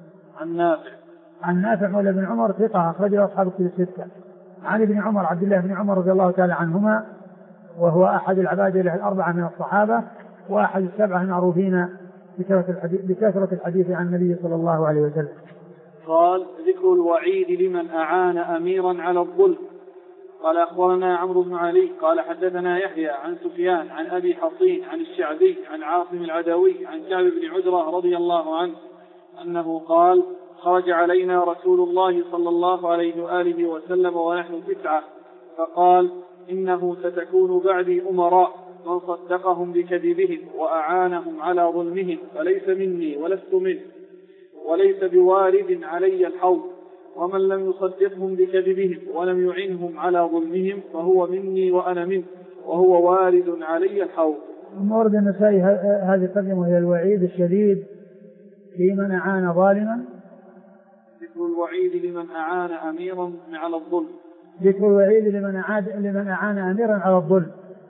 عن نافع مولى بن عمر ثقة أخرج له أصحاب كتب الستة. عن ابن عمر عبد الله بن عمر رضي الله تعالى عنهما، وهو أحد العباد الأربعة من الصحابة وأحد السبعة المعروفين بكثرة الحديث عن النبي صلى الله عليه وسلم. قال ذكر الوعيد لمن أعان أميرا على الظلم. قال أخبرنا عمرو بن علي قال حدثنا يحيى عن سفيان عن أبي حصين عن الشعبي عن عاصم العدوي عن كعب بن عجرة رضي الله عنه أنه قال خرج علينا رسول الله صلى الله عليه وآله وسلم ونحن 9 فقال إنه ستكون بعدي أمراء من صدقهم بكذبهم وأعانهم على ظلمهم فليس مني ولست منه وليس بوارد علي الحوض، ومن لم يصدقهم بكذبهم ولم يعنهم على ظلمهم فهو مني وأنا منه وهو وارد علي الحوض. ورد النسائي هذه الترجمة هي الوعيد الشديد في من أعان ظالما. ذكر الوعيد لمن أعان أميرا على الظلم. ذكر الوعيد لمن أعان أميرا على الظلم.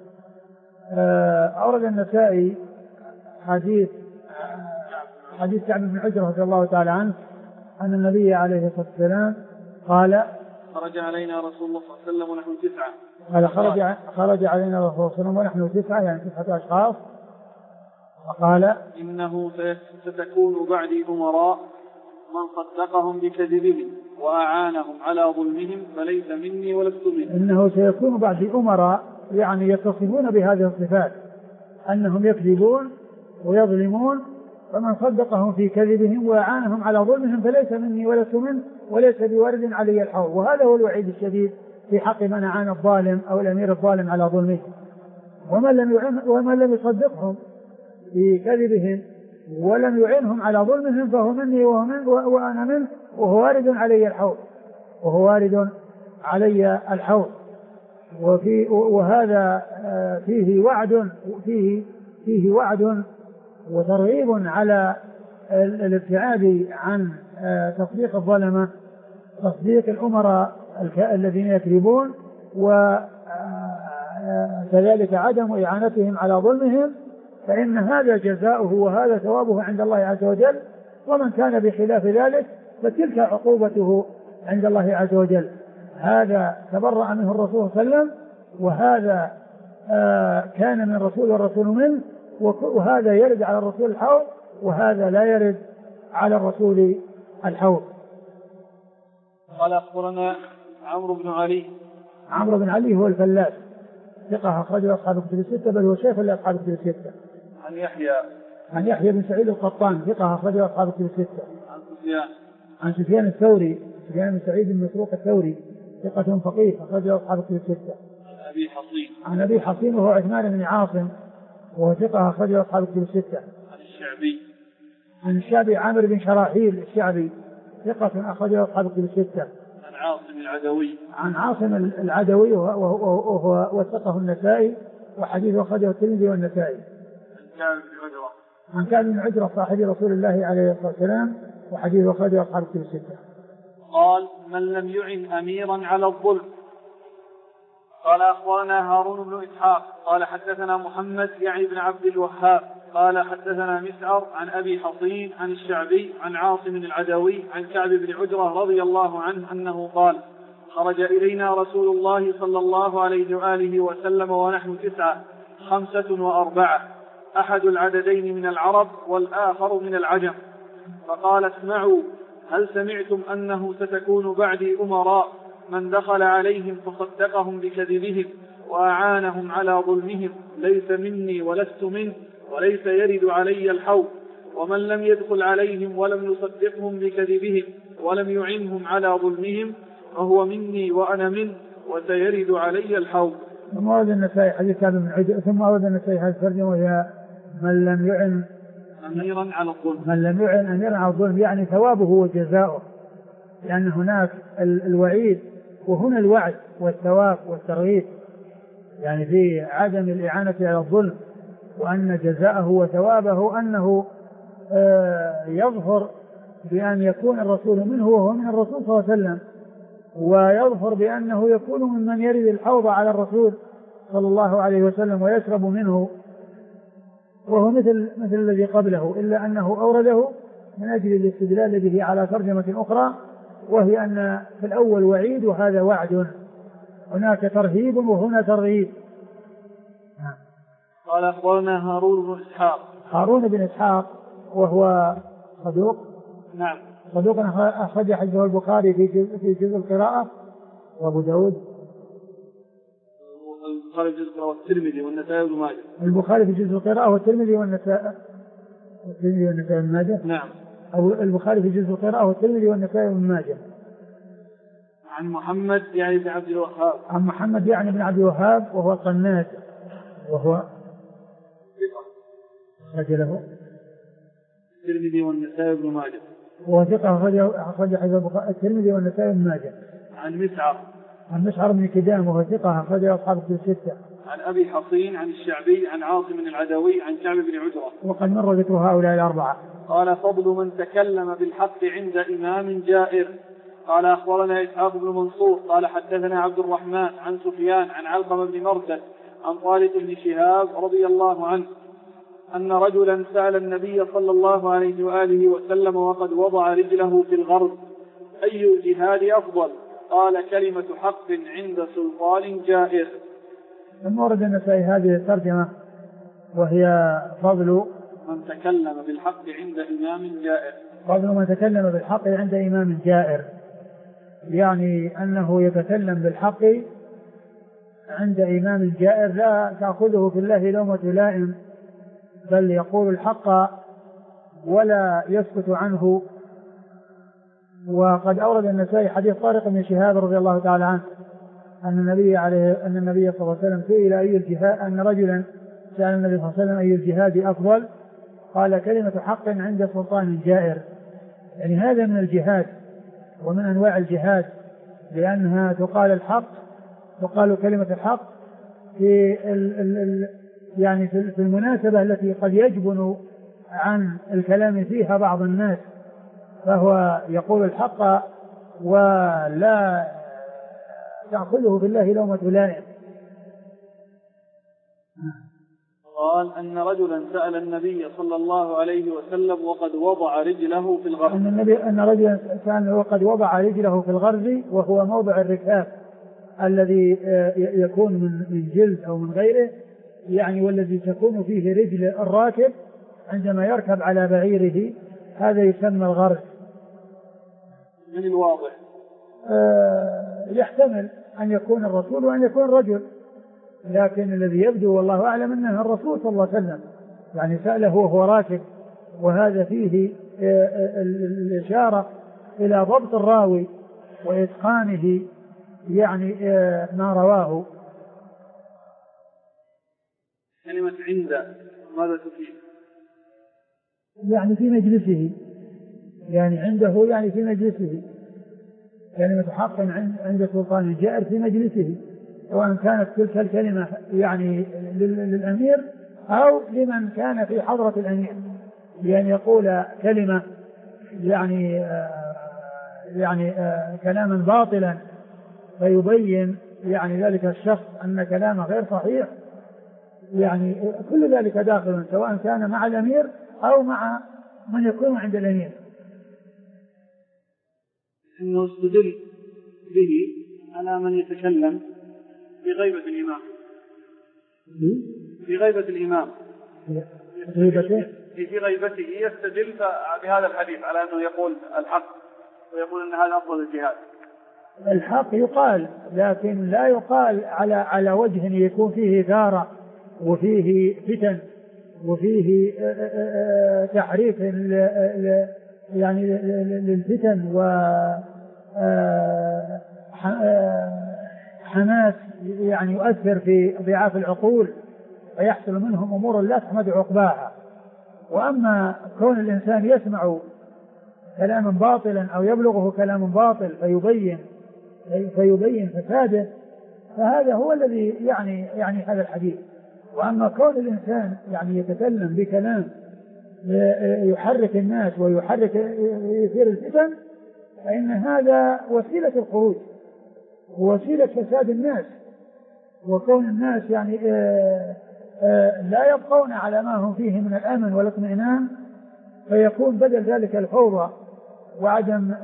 أورد النسائي حديث كعب بن عجرة رضي الله تعالى عنه أن النبي عليه الصلاة والسلام قال خرج علينا رسول الله صلى الله عليه وسلم ونحن 9. قال خرج علينا رسول الله صلى الله عليه وسلم ونحن 9 يعني 9 أشخاص، وقال إنه ستكون بعدي أمراء من صدقهم بكذبهم وأعانهم على ظلمهم فليس مني ولست منه. إنه سيكون بعدي أمراء يعني يتصفون بهذه الصفات أنهم يكذبون ويظلمون، فمن صدقهم في كذبهم وأعانهم على ظلمهم فليس مني ولست منه وليس بوارد علي الحوض. وهذا هو الوعيد الشديد في حق من أعان الظالم أو الأمير الظالم على ظلمه. ومن لم يصدقهم في كذبهم ولم يعنهم على ظلمهم فهو مني وأنا منه وهو وارد علي الحوض. وهذا فيه وعد وترغيب على الابتعاد عن تصديق الظلمة، تصديق الأمراء الذين يكذبون، وكذلك عدم إعانتهم على ظلمهم، فإن هذا جزاؤه وهذا ثوابه عند الله عز وجل. ومن كان بخلاف ذلك فتلك عقوبته عند الله عز وجل. هذا تبرأ منه الرسول صلى الله عليه وسلم، وهذا كان من الرسول والرسول منه، وهذا يرد على الرسول الحوض وهذا لا يرد على الرسول الحوض. قال أخبرنا عمرو بن علي هو الفلاس ثقة أخرجه أصحاب الكتب الستة، بل هو شيخ لأصحاب الكتب الستة. عن يحيى بن سعيد القطان ثقة أخرجه أصحاب الكتب الستة. عن سفيان الثوري سفيان بن سعيد بن مسروق الثوري ثقة فقيه أخرجه أصحاب الكتب الستة. عن أبي حصين وهو عثمان بن عاصم وهو ثقة أخرجه أصحاب الكتب الستة. عن الشعبي عامر بن شراحيل الشعبي ثقة أخرجه أصحاب الكتب الستة. عن عاصم العدوي وهو وثقه النسائي وحديثه أخرجه الترمذي والنسائي. عن كعب بن عجرة صاحب رسول الله عليه الصلاة والسلام وحديثه أخرجه أصحاب الكتب الستة. قال من لم يعن أميرا على الظلم. قال أخبرنا هارون بن إسحاق قال حدثنا محمد يعني بن عبد الوهاب قال حدثنا مسعر عن أبي حصين عن الشعبي عن عاصم العدوي عن كعب بن عجرة رضي الله عنه أنه قال خرج إلينا رسول الله صلى الله عليه وآله وسلم ونحن 9 5 و4 أحد العددين من العرب والآخر من العجم، فقال اسمعوا، هل سمعتم أنه ستكون بعدي أمراء من دخل عليهم فصدقهم بكذبهم وأعانهم على ظلمهم ليس مني ولست منه وليس يرد علي الحوض، ومن لم يدخل عليهم ولم يصدقهم بكذبهم ولم يعنهم على ظلمهم فهو مني وأنا منه وسيرد علي الحوض. ثم ورد النسائي حديث كعب بن عجرة. ثم ورد النسائي هذه الترجمة وهي من لم يعن أميرا على الظلم. من لم يعن أميرا على الظلم يعني ثوابه وجزاؤه، لأن هناك الوعيد وهنا الوعد والثواب والترغيب، يعني في عدم الإعانة على الظلم، وأن جزاءه وثوابه أنه يظهر بأن يكون الرسول منه وهو من الرسول صلى الله عليه وسلم، ويظهر بأنه يكون ممن يرد الحوض على الرسول صلى الله عليه وسلم ويشرب منه، وهو مثل الذي قبله، إلا أنه أورده من أجل الاستدلال به على ترجمة أخرى، وهي أن في الأول وعيد وهذا وعد، هناك ترهيب وهنا ترغيب. قال أخبرنا هارون بن إسحاق. هارون بن إسحاق وهو صدوق، نعم صدوق أخرج حديثه البخاري في جزء القراءة وأبو داود. البخاري في جزء القراءة والترمذي والنسائي وابن ماجه. البخاري في جزء القراءة والترمذي والنسائي وابن ماجه. نعم. البخاري في جزء القراءة والترمذي والنسائي وابن ماجه. عن محمد يعني بن عبد الوهاب. عن محمد يعني بن عبد الوهاب وهو قناد، وهو أخرج له الترمذي والنسائي وابن ماجه. وهو ثقة أخرج حديث الترمذي والنسائي وابن ماجه. عن مسعر بن كدام وهو ثقة أخرج أصحاب الستة. عن أبي حصين عن الشعبي عن عاصم العدوي عن كعب بن عجرة. وقد مر ذكر هؤلاء الأربعة. قال فضل من تكلم بالحق عند إمام جائر. قال أخبرنا إسحاق بن منصور قال حدثنا عبد الرحمن عن سفيان عن علقمة بن مرثد عن طارق بن شهاب رضي الله عنه أن رجلا سأل النبي صلى الله عليه وآله وسلم وقد وضع رجله في الغرب أي الجهاد أفضل؟ قال كلمة حق عند سلطان جائر. ثم ورد النسائي هذه الترجمة وهي فضل من تكلم بالحق عند إمام جائر. فضل من تكلم بالحق عند إمام جائر، يعني أنه يتكلم بالحق عند إمام جائر لا تأخذه في الله لومة لائم، بل يقول الحق ولا يسكت عنه. وقد أورد النسائي حديث طارق بن شهاب رضي الله تعالى عنه أن النبي صلى الله عليه وسلم سئل أي الجهاد، أن رجلا سأل النبي صلى الله عليه وسلم أي الجهاد أفضل؟ قال كلمة حق عند سلطان جائر. يعني هذا من الجهاد ومن أنواع الجهاد، لأنها تقال الحق، تقال كلمة الحق في يعني في المناسبة التي قد يجبن عن الكلام فيها بعض الناس، فهو يقول الحق ولا تأخذه في الله لومة لائم. قال أن رجلا سأل النبي صلى الله عليه وسلم وقد وضع رجله في الغرز. أن رجلا سأل وقد وضع رجله في الغرز، وهو موضع الركاب الذي يكون من جلد أو من غيره، يعني والذي تكون فيه رجل الراكب عندما يركب على بعيره، هذا يسمى الغرز. من الواضح يحتمل أن يكون الرسول وأن يكون الرجل، لكن الذي يبدو والله أعلم أنه الرسول صلى الله عليه وسلم، يعني سأله وهو راكب، وهذا فيه الإشارة إلى ضبط الراوي وإتقانه يعني ما رواه. كلمة عند ماذا تفيد؟ يعني في مجلسه، يعني عنده يعني في مجلسه، كلمة حق عند سلطان جائر في مجلسه، سواء كانت تلك الكلمة يعني للأمير أو لمن كان في حضرة الأمير، بأن يقول كلمة يعني كلاما باطلا فيبين يعني ذلك الشخص أن كلامه غير صحيح، يعني كل ذلك داخل سواء كان مع الأمير أو مع من يكون عند الأمير. إنه استدل به على من يتكلم في غيبة الإمام، في غيبة الإمام في غيبته يستدل بهذا الحديث على أنه يقول الحق ويقول أن هذا أفضل الجهاد. الحق يقال، لكن لا يقال على وجه يكون فيه ثارة وفيه فتن وفيه تحريك يعني للفتن وحماس يعني يؤثر في ضعاف العقول فيحصل منهم أمور لا تحمد عقباها. وأما كون الإنسان يسمع كلاما باطلا أو يبلغه كلام باطل فيبين فساده، فهذا هو الذي يعني هذا الحديث. وأما كون الإنسان يعني يتكلم بكلام يحرك الناس ويحرك يثير الفتن فإن هذا وسيلة الخروج ووسيلة فساد الناس، وكون الناس يعني لا يبقون على ما هم فيه من الأمن والاطمئنان، فيكون بدل ذلك الفوضى وعدم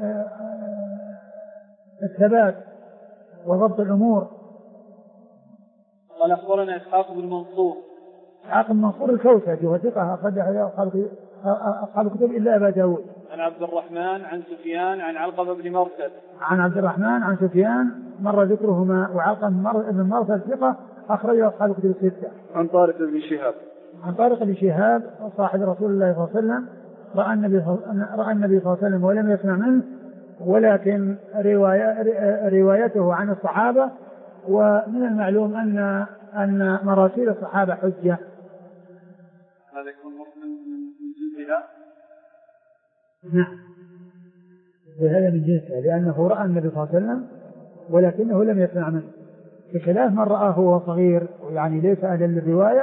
الثبات وضبط الأمور. قال أخبرنا إسحاق بن منصور. إسحاق بن منصور الكوسجي وثقة أخرجه أصحاب الكتب إلا أبا داود. عن عبد الرحمن عن سفيان عن علقمة بن مرثد. عن عبد الرحمن عن سفيان مر ذكرهما، وعلقمة بن مرثد ثقة أخرجه أصحاب الكتب الستة. عن طارق بن شهاب. عن طارق بن شهاب صاحب رسول الله صلى الله عليه وسلم رأى النبي صلى الله عليه وسلم ولم يسمع منه، ولكن روايته عن الصحابة، ومن المعلوم أن مراسيل الصحابة حجة. هذا يكون مسلم من جنسها؟ نعم، هذا من جنسها، لأنه رأى النبي صلى الله عليه وسلم ولكنه لم يسمع منه، بخلاف من رآه وهو صغير يعني ليس أهلا للرواية،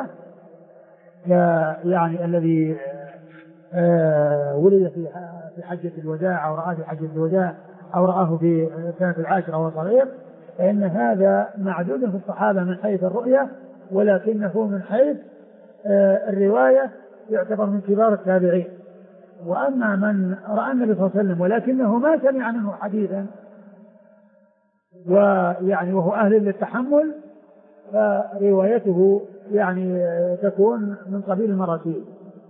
يعني الذي ولد في حجة الوداع أو رآه في حجة الوداع أو رآه في سنة العاشرة وهو صغير، فإن هذا معدود في الصحابة من حيث الرؤية، ولكنه من حيث الرواية يعتبر من كبار التابعين. وأما من رأى النبي صلى الله عليه وسلم ولكنه ما سمع منه حديثا ويعني وهو أهل للتحمل، فروايته يعني تكون من قبيل المراسيل.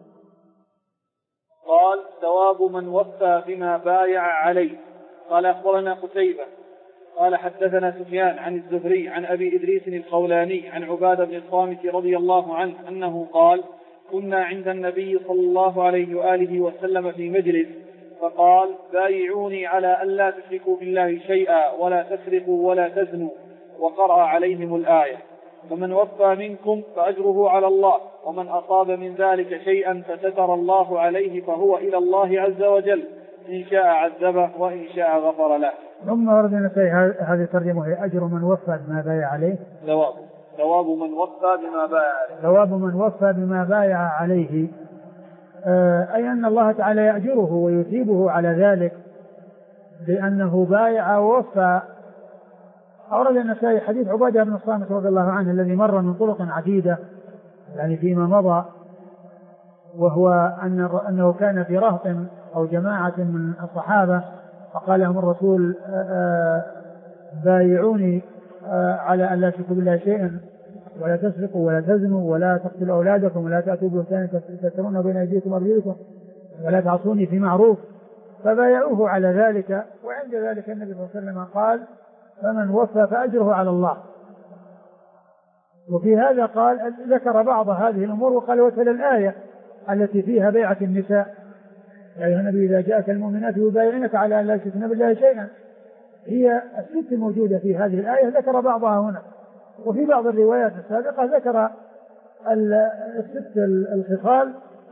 قال ثواب من وفى بما بايع عليه. قال أخبرنا قتيبة قال حدثنا سفيان عن الزهري عن أبي إدريس الخولاني عن عبادة بن الصامت رضي الله عنه أنه قال كنا عند النبي صلى الله عليه وآله وسلم في مجلس فقال بايعوني على أن لا تشركوا بالله شيئا ولا تسرقوا ولا تزنوا، وقرأ عليهم الآية فمن وفى منكم فأجره على الله، ومن أصاب من ذلك شيئا فستر الله عليه فهو إلى الله عز وجل، إن شاء عذبه وإن شاء غفر له. ثم أردنا هذه الترجمة هي أجر من وفى بما بايع عليه. ثواب من وفى بما بايع عليه. ثواب من وفى بما بايع عليه، أي أن الله تعالى يأجره ويثيبه على ذلك بأنه بايع ووفى. أورد النسائي حديث عبادة بن الصامت رضي الله عنه الذي مر من طرق عديدة يعني فيما مضى، وهو أنه كان في رهط أو جماعة من الصحابة فقال لهم الرسول بايعوني على أن لا تشركوا بالله شيئا ولا تسرقوا ولا تزنوا ولا تقتلوا أولادكم ولا تأتوا بهتان تفترون بين أيديكم وأرجلكم ولا تعصوني في معروف، فبايعوه على ذلك. وعند ذلك النبي صلى الله عليه وسلم قال فمن وفى فأجره على الله. وفي هذا قال ذكر بعض هذه الأمور وقال وتلا الآية التي فيها بيعة النساء يا أيها النبي إذا جاءك المؤمنات يبايعنك على أن لا يشركن بالله شيئا، هي الست موجودة في هذه الآية ذكر بعضها هنا. وفي بعض الروايات السابقة ذكر الست الخصال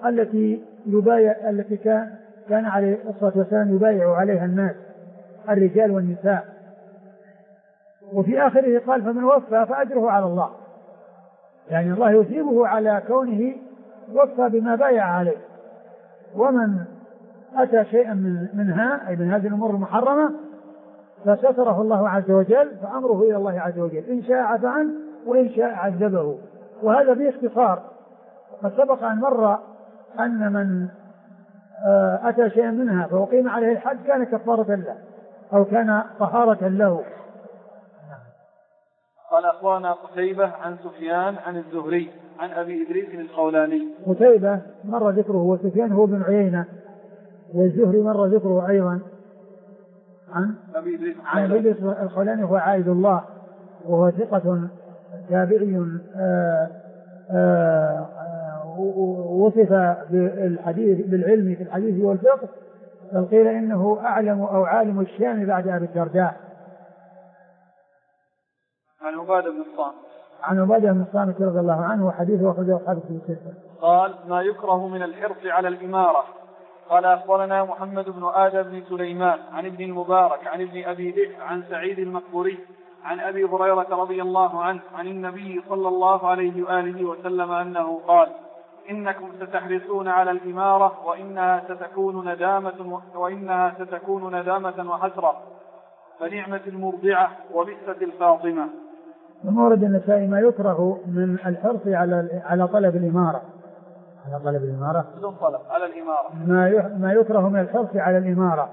التي كان عليه الصلاة والسلام يبايع عليها الناس الرجال والنساء. وفي آخره قال فمن وفى فأجره على الله، يعني الله يثيبه على كونه وفى بما بايع عليه. ومن أتى شيئا منها أي من هذه الأمور المحرمة فستره الله عز وجل فأمره إلى الله عز وجل، إن شاء عفى عنه وإن شاء عذبه. وهذا باختصار. قد سبق أن مر أن من أتى شيئا منها فأقيم عليه الحد كان كفارة له أو كان طهارة له. قال أخبرنا قتيبة عن سفيان عن الزهري عن أبي إدريس الخولاني. قتيبة مر ذكره، وسفيان هو بن عيينة، والزهري مر ذكره أيضا عن أبي إدريس الخولاني هو عائد الله، وهو ثقة تابعي وصف بالعلم في الحديث والفقه، بل قيل إنه أعلم أو عالم الشام بعد أبي الدرداء. عن عبادة بن الصامت. عن عبادة بن الصامت رضي الله عنه، وحديثه أخرجه أصحاب الكتب الستة. قال: ما يكره من الحرص على الإمارة. قال: أخبرنا محمد بن آدم بن سليمان عن ابن المبارك عن ابن أبي ذئب عن سعيد المقبوري عن أبي هريرة رضي الله عنه عن النبي صلى الله عليه وآله وسلم أنه قال: إنكم ستحرصون على الإمارة وإنها ستكون ندامة وحسرة، فنعمة المرضعة وبئست الفاطمة. مورد النسائي: ما يكره من الحرص على طلب الإمارة. على طلب الإمارة على الإمارة. ما يكره من الحرص على الإمارة،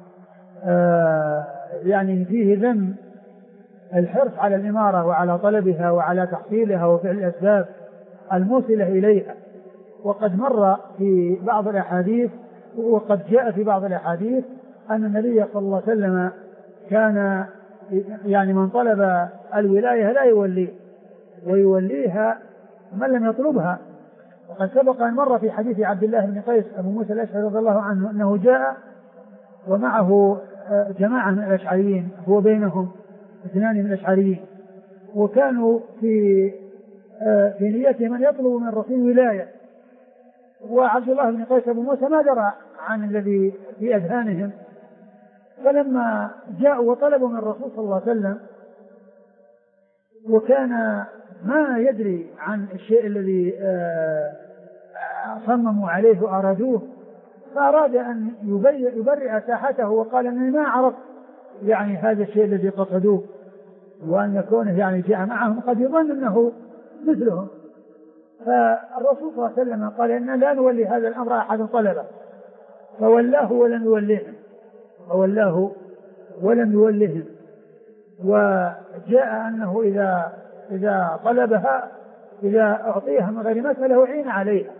يعني فيه ذم الحرص على الإمارة وعلى طلبها وعلى تحصيلها وفعل الأسباب الموصلة إليها. وقد مر في بعض الأحاديث، وقد جاء في بعض الأحاديث أن النبي صلى الله عليه وسلم كان يعني من طلب الولاية لا يوليه، ويوليها من لم يطلبها. وقد سبق أن مر في حديث عبد الله بن قيس أبو موسى الأشعري رضي الله عنه أنه جاء ومعه جماعة من الأشعريين، هو بينهم 2 من الأشعريين، وكانوا في نيتهم أن يطلبوا من الرسول ولاية، وعبد الله بن قيس أبو موسى ما درى عن الذي في أذهانهم. فلما جاءوا وطلبوا من الرسول صلى الله عليه وسلم، وكان ما يدري عن الشيء الذي صمموا عليه وأرادوه، فأراد أن يبرئ ساحته وقال: أنني ما عرفت يعني هذا الشيء الذي قصدوه، وأن يكونه يعني جاء معهم قد يظن أنه مثلهم. فالرسول صلى الله عليه وسلم قال: إن لا نولي هذا الأمر أحد طلبه، فولاه ولم يولهم، وجاء أنه إذا طلبها، إذا أعطيها من غير مسألة أعين عليها،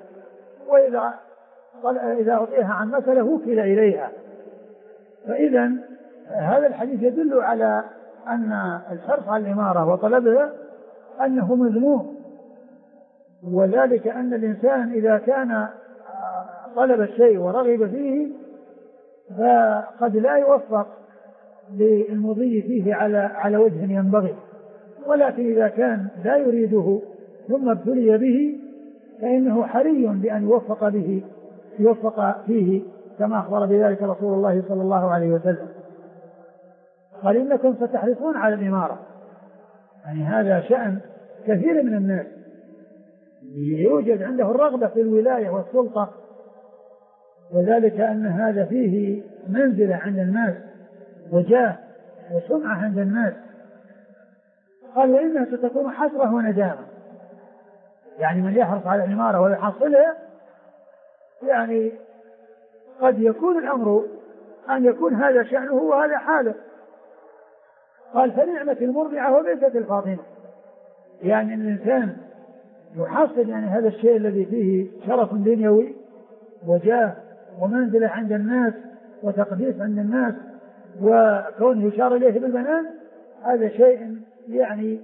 وإذا أعطيها عن مسألة وكل إليها. فإذا هذا الحديث يدل على أن الحرص على الإمارة وطلبها أنه مذموم، وذلك أن الإنسان إذا كان طلب الشيء ورغب فيه فقد لا يوفق للمضي فيه على وجه ينبغي، ولكن إذا كان لا يريده ثم ابتلي به فإنه حري بأن يوفق فيه، كما أخبر بذلك رسول الله صلى الله عليه وسلم. قال: إنكم ستحرصون على الإمارة، يعني هذا شأن كثير من الناس يوجد عنده الرغبة في الولاية والسلطة، وذلك أن هذا فيه منزلة عند الناس وجاه وسمعة عند الناس. قال: وإنها ستكون حسرة وندامة، يعني من يحرص على الإمارة ويحصلها يعني قد يكون الأمر أن يكون هذا شأنه وهذا حاله. قال: فنعمة المرضعة وبئست الفاطمة، يعني الإنسان يحصل يعني هذا الشيء الذي فيه شرف دنيوي وجاه ومنزلة عند الناس وتقديس عند الناس، وكونه يشار إليه بالبنان، هذا شيء يعني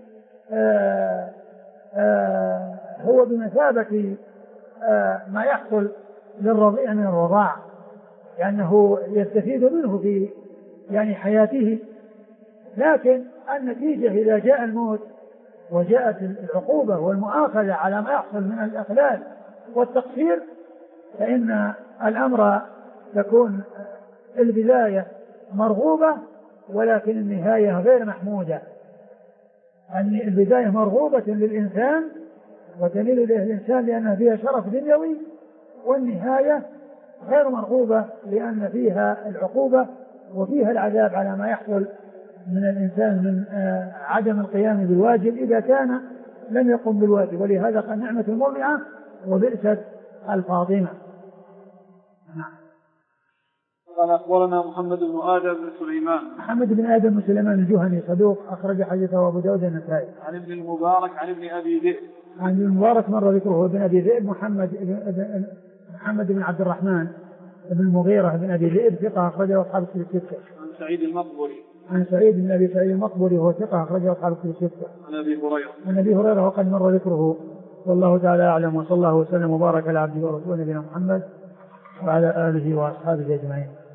هو بمثابة ما يحصل للرضيع من الرضاع، لأنه يستفيد منه في يعني حياته. لكن النتيجة إذا جاء الموت وجاءت العقوبة والمؤاخذة على ما يحصل من الأخلال والتقصير، فإن الأمر تكون البداية مرغوبة ولكن النهاية غير محمودة. أن البداية مرغوبة للإنسان وتميل إليه الإنسان لأنها فيها شرف دنيوي، والنهاية غير مرغوبة لأن فيها العقوبة وفيها العذاب على ما يحصل من الإنسان من عدم القيام بالواجب إذا كان لم يقم بالواجب. ولهذا قال: نعمة المرضعة وبئست الفاطمة. قال أخبرنا محمد بن آدم بن سليمان. محمد بن آدم بن سليمان الجهني صدوق أخرج حديثه أبو داود النسائي. عن ابن المبارك عن ابن أبي ذئب. عن ابن المبارك مر ذكره ابن أبي ذئب محمد بن عبد الرحمن بن المغيرة بن أبي ذئب ثقة أخرجه أصحاب الكتب الستة. عن سعيد المقبري. عن سعيد بن أبي سعيد المقبري وهو ثقة أخرجه أصحاب الكتب الستة. عن أبي هريرة. عن أبي هريرة وقد مر ذكره. والله تعالى أعلم، وصلى الله وسلم وبارك على عبده ورسوله نبينا محمد وعلى آله وأصحابه أجمعين.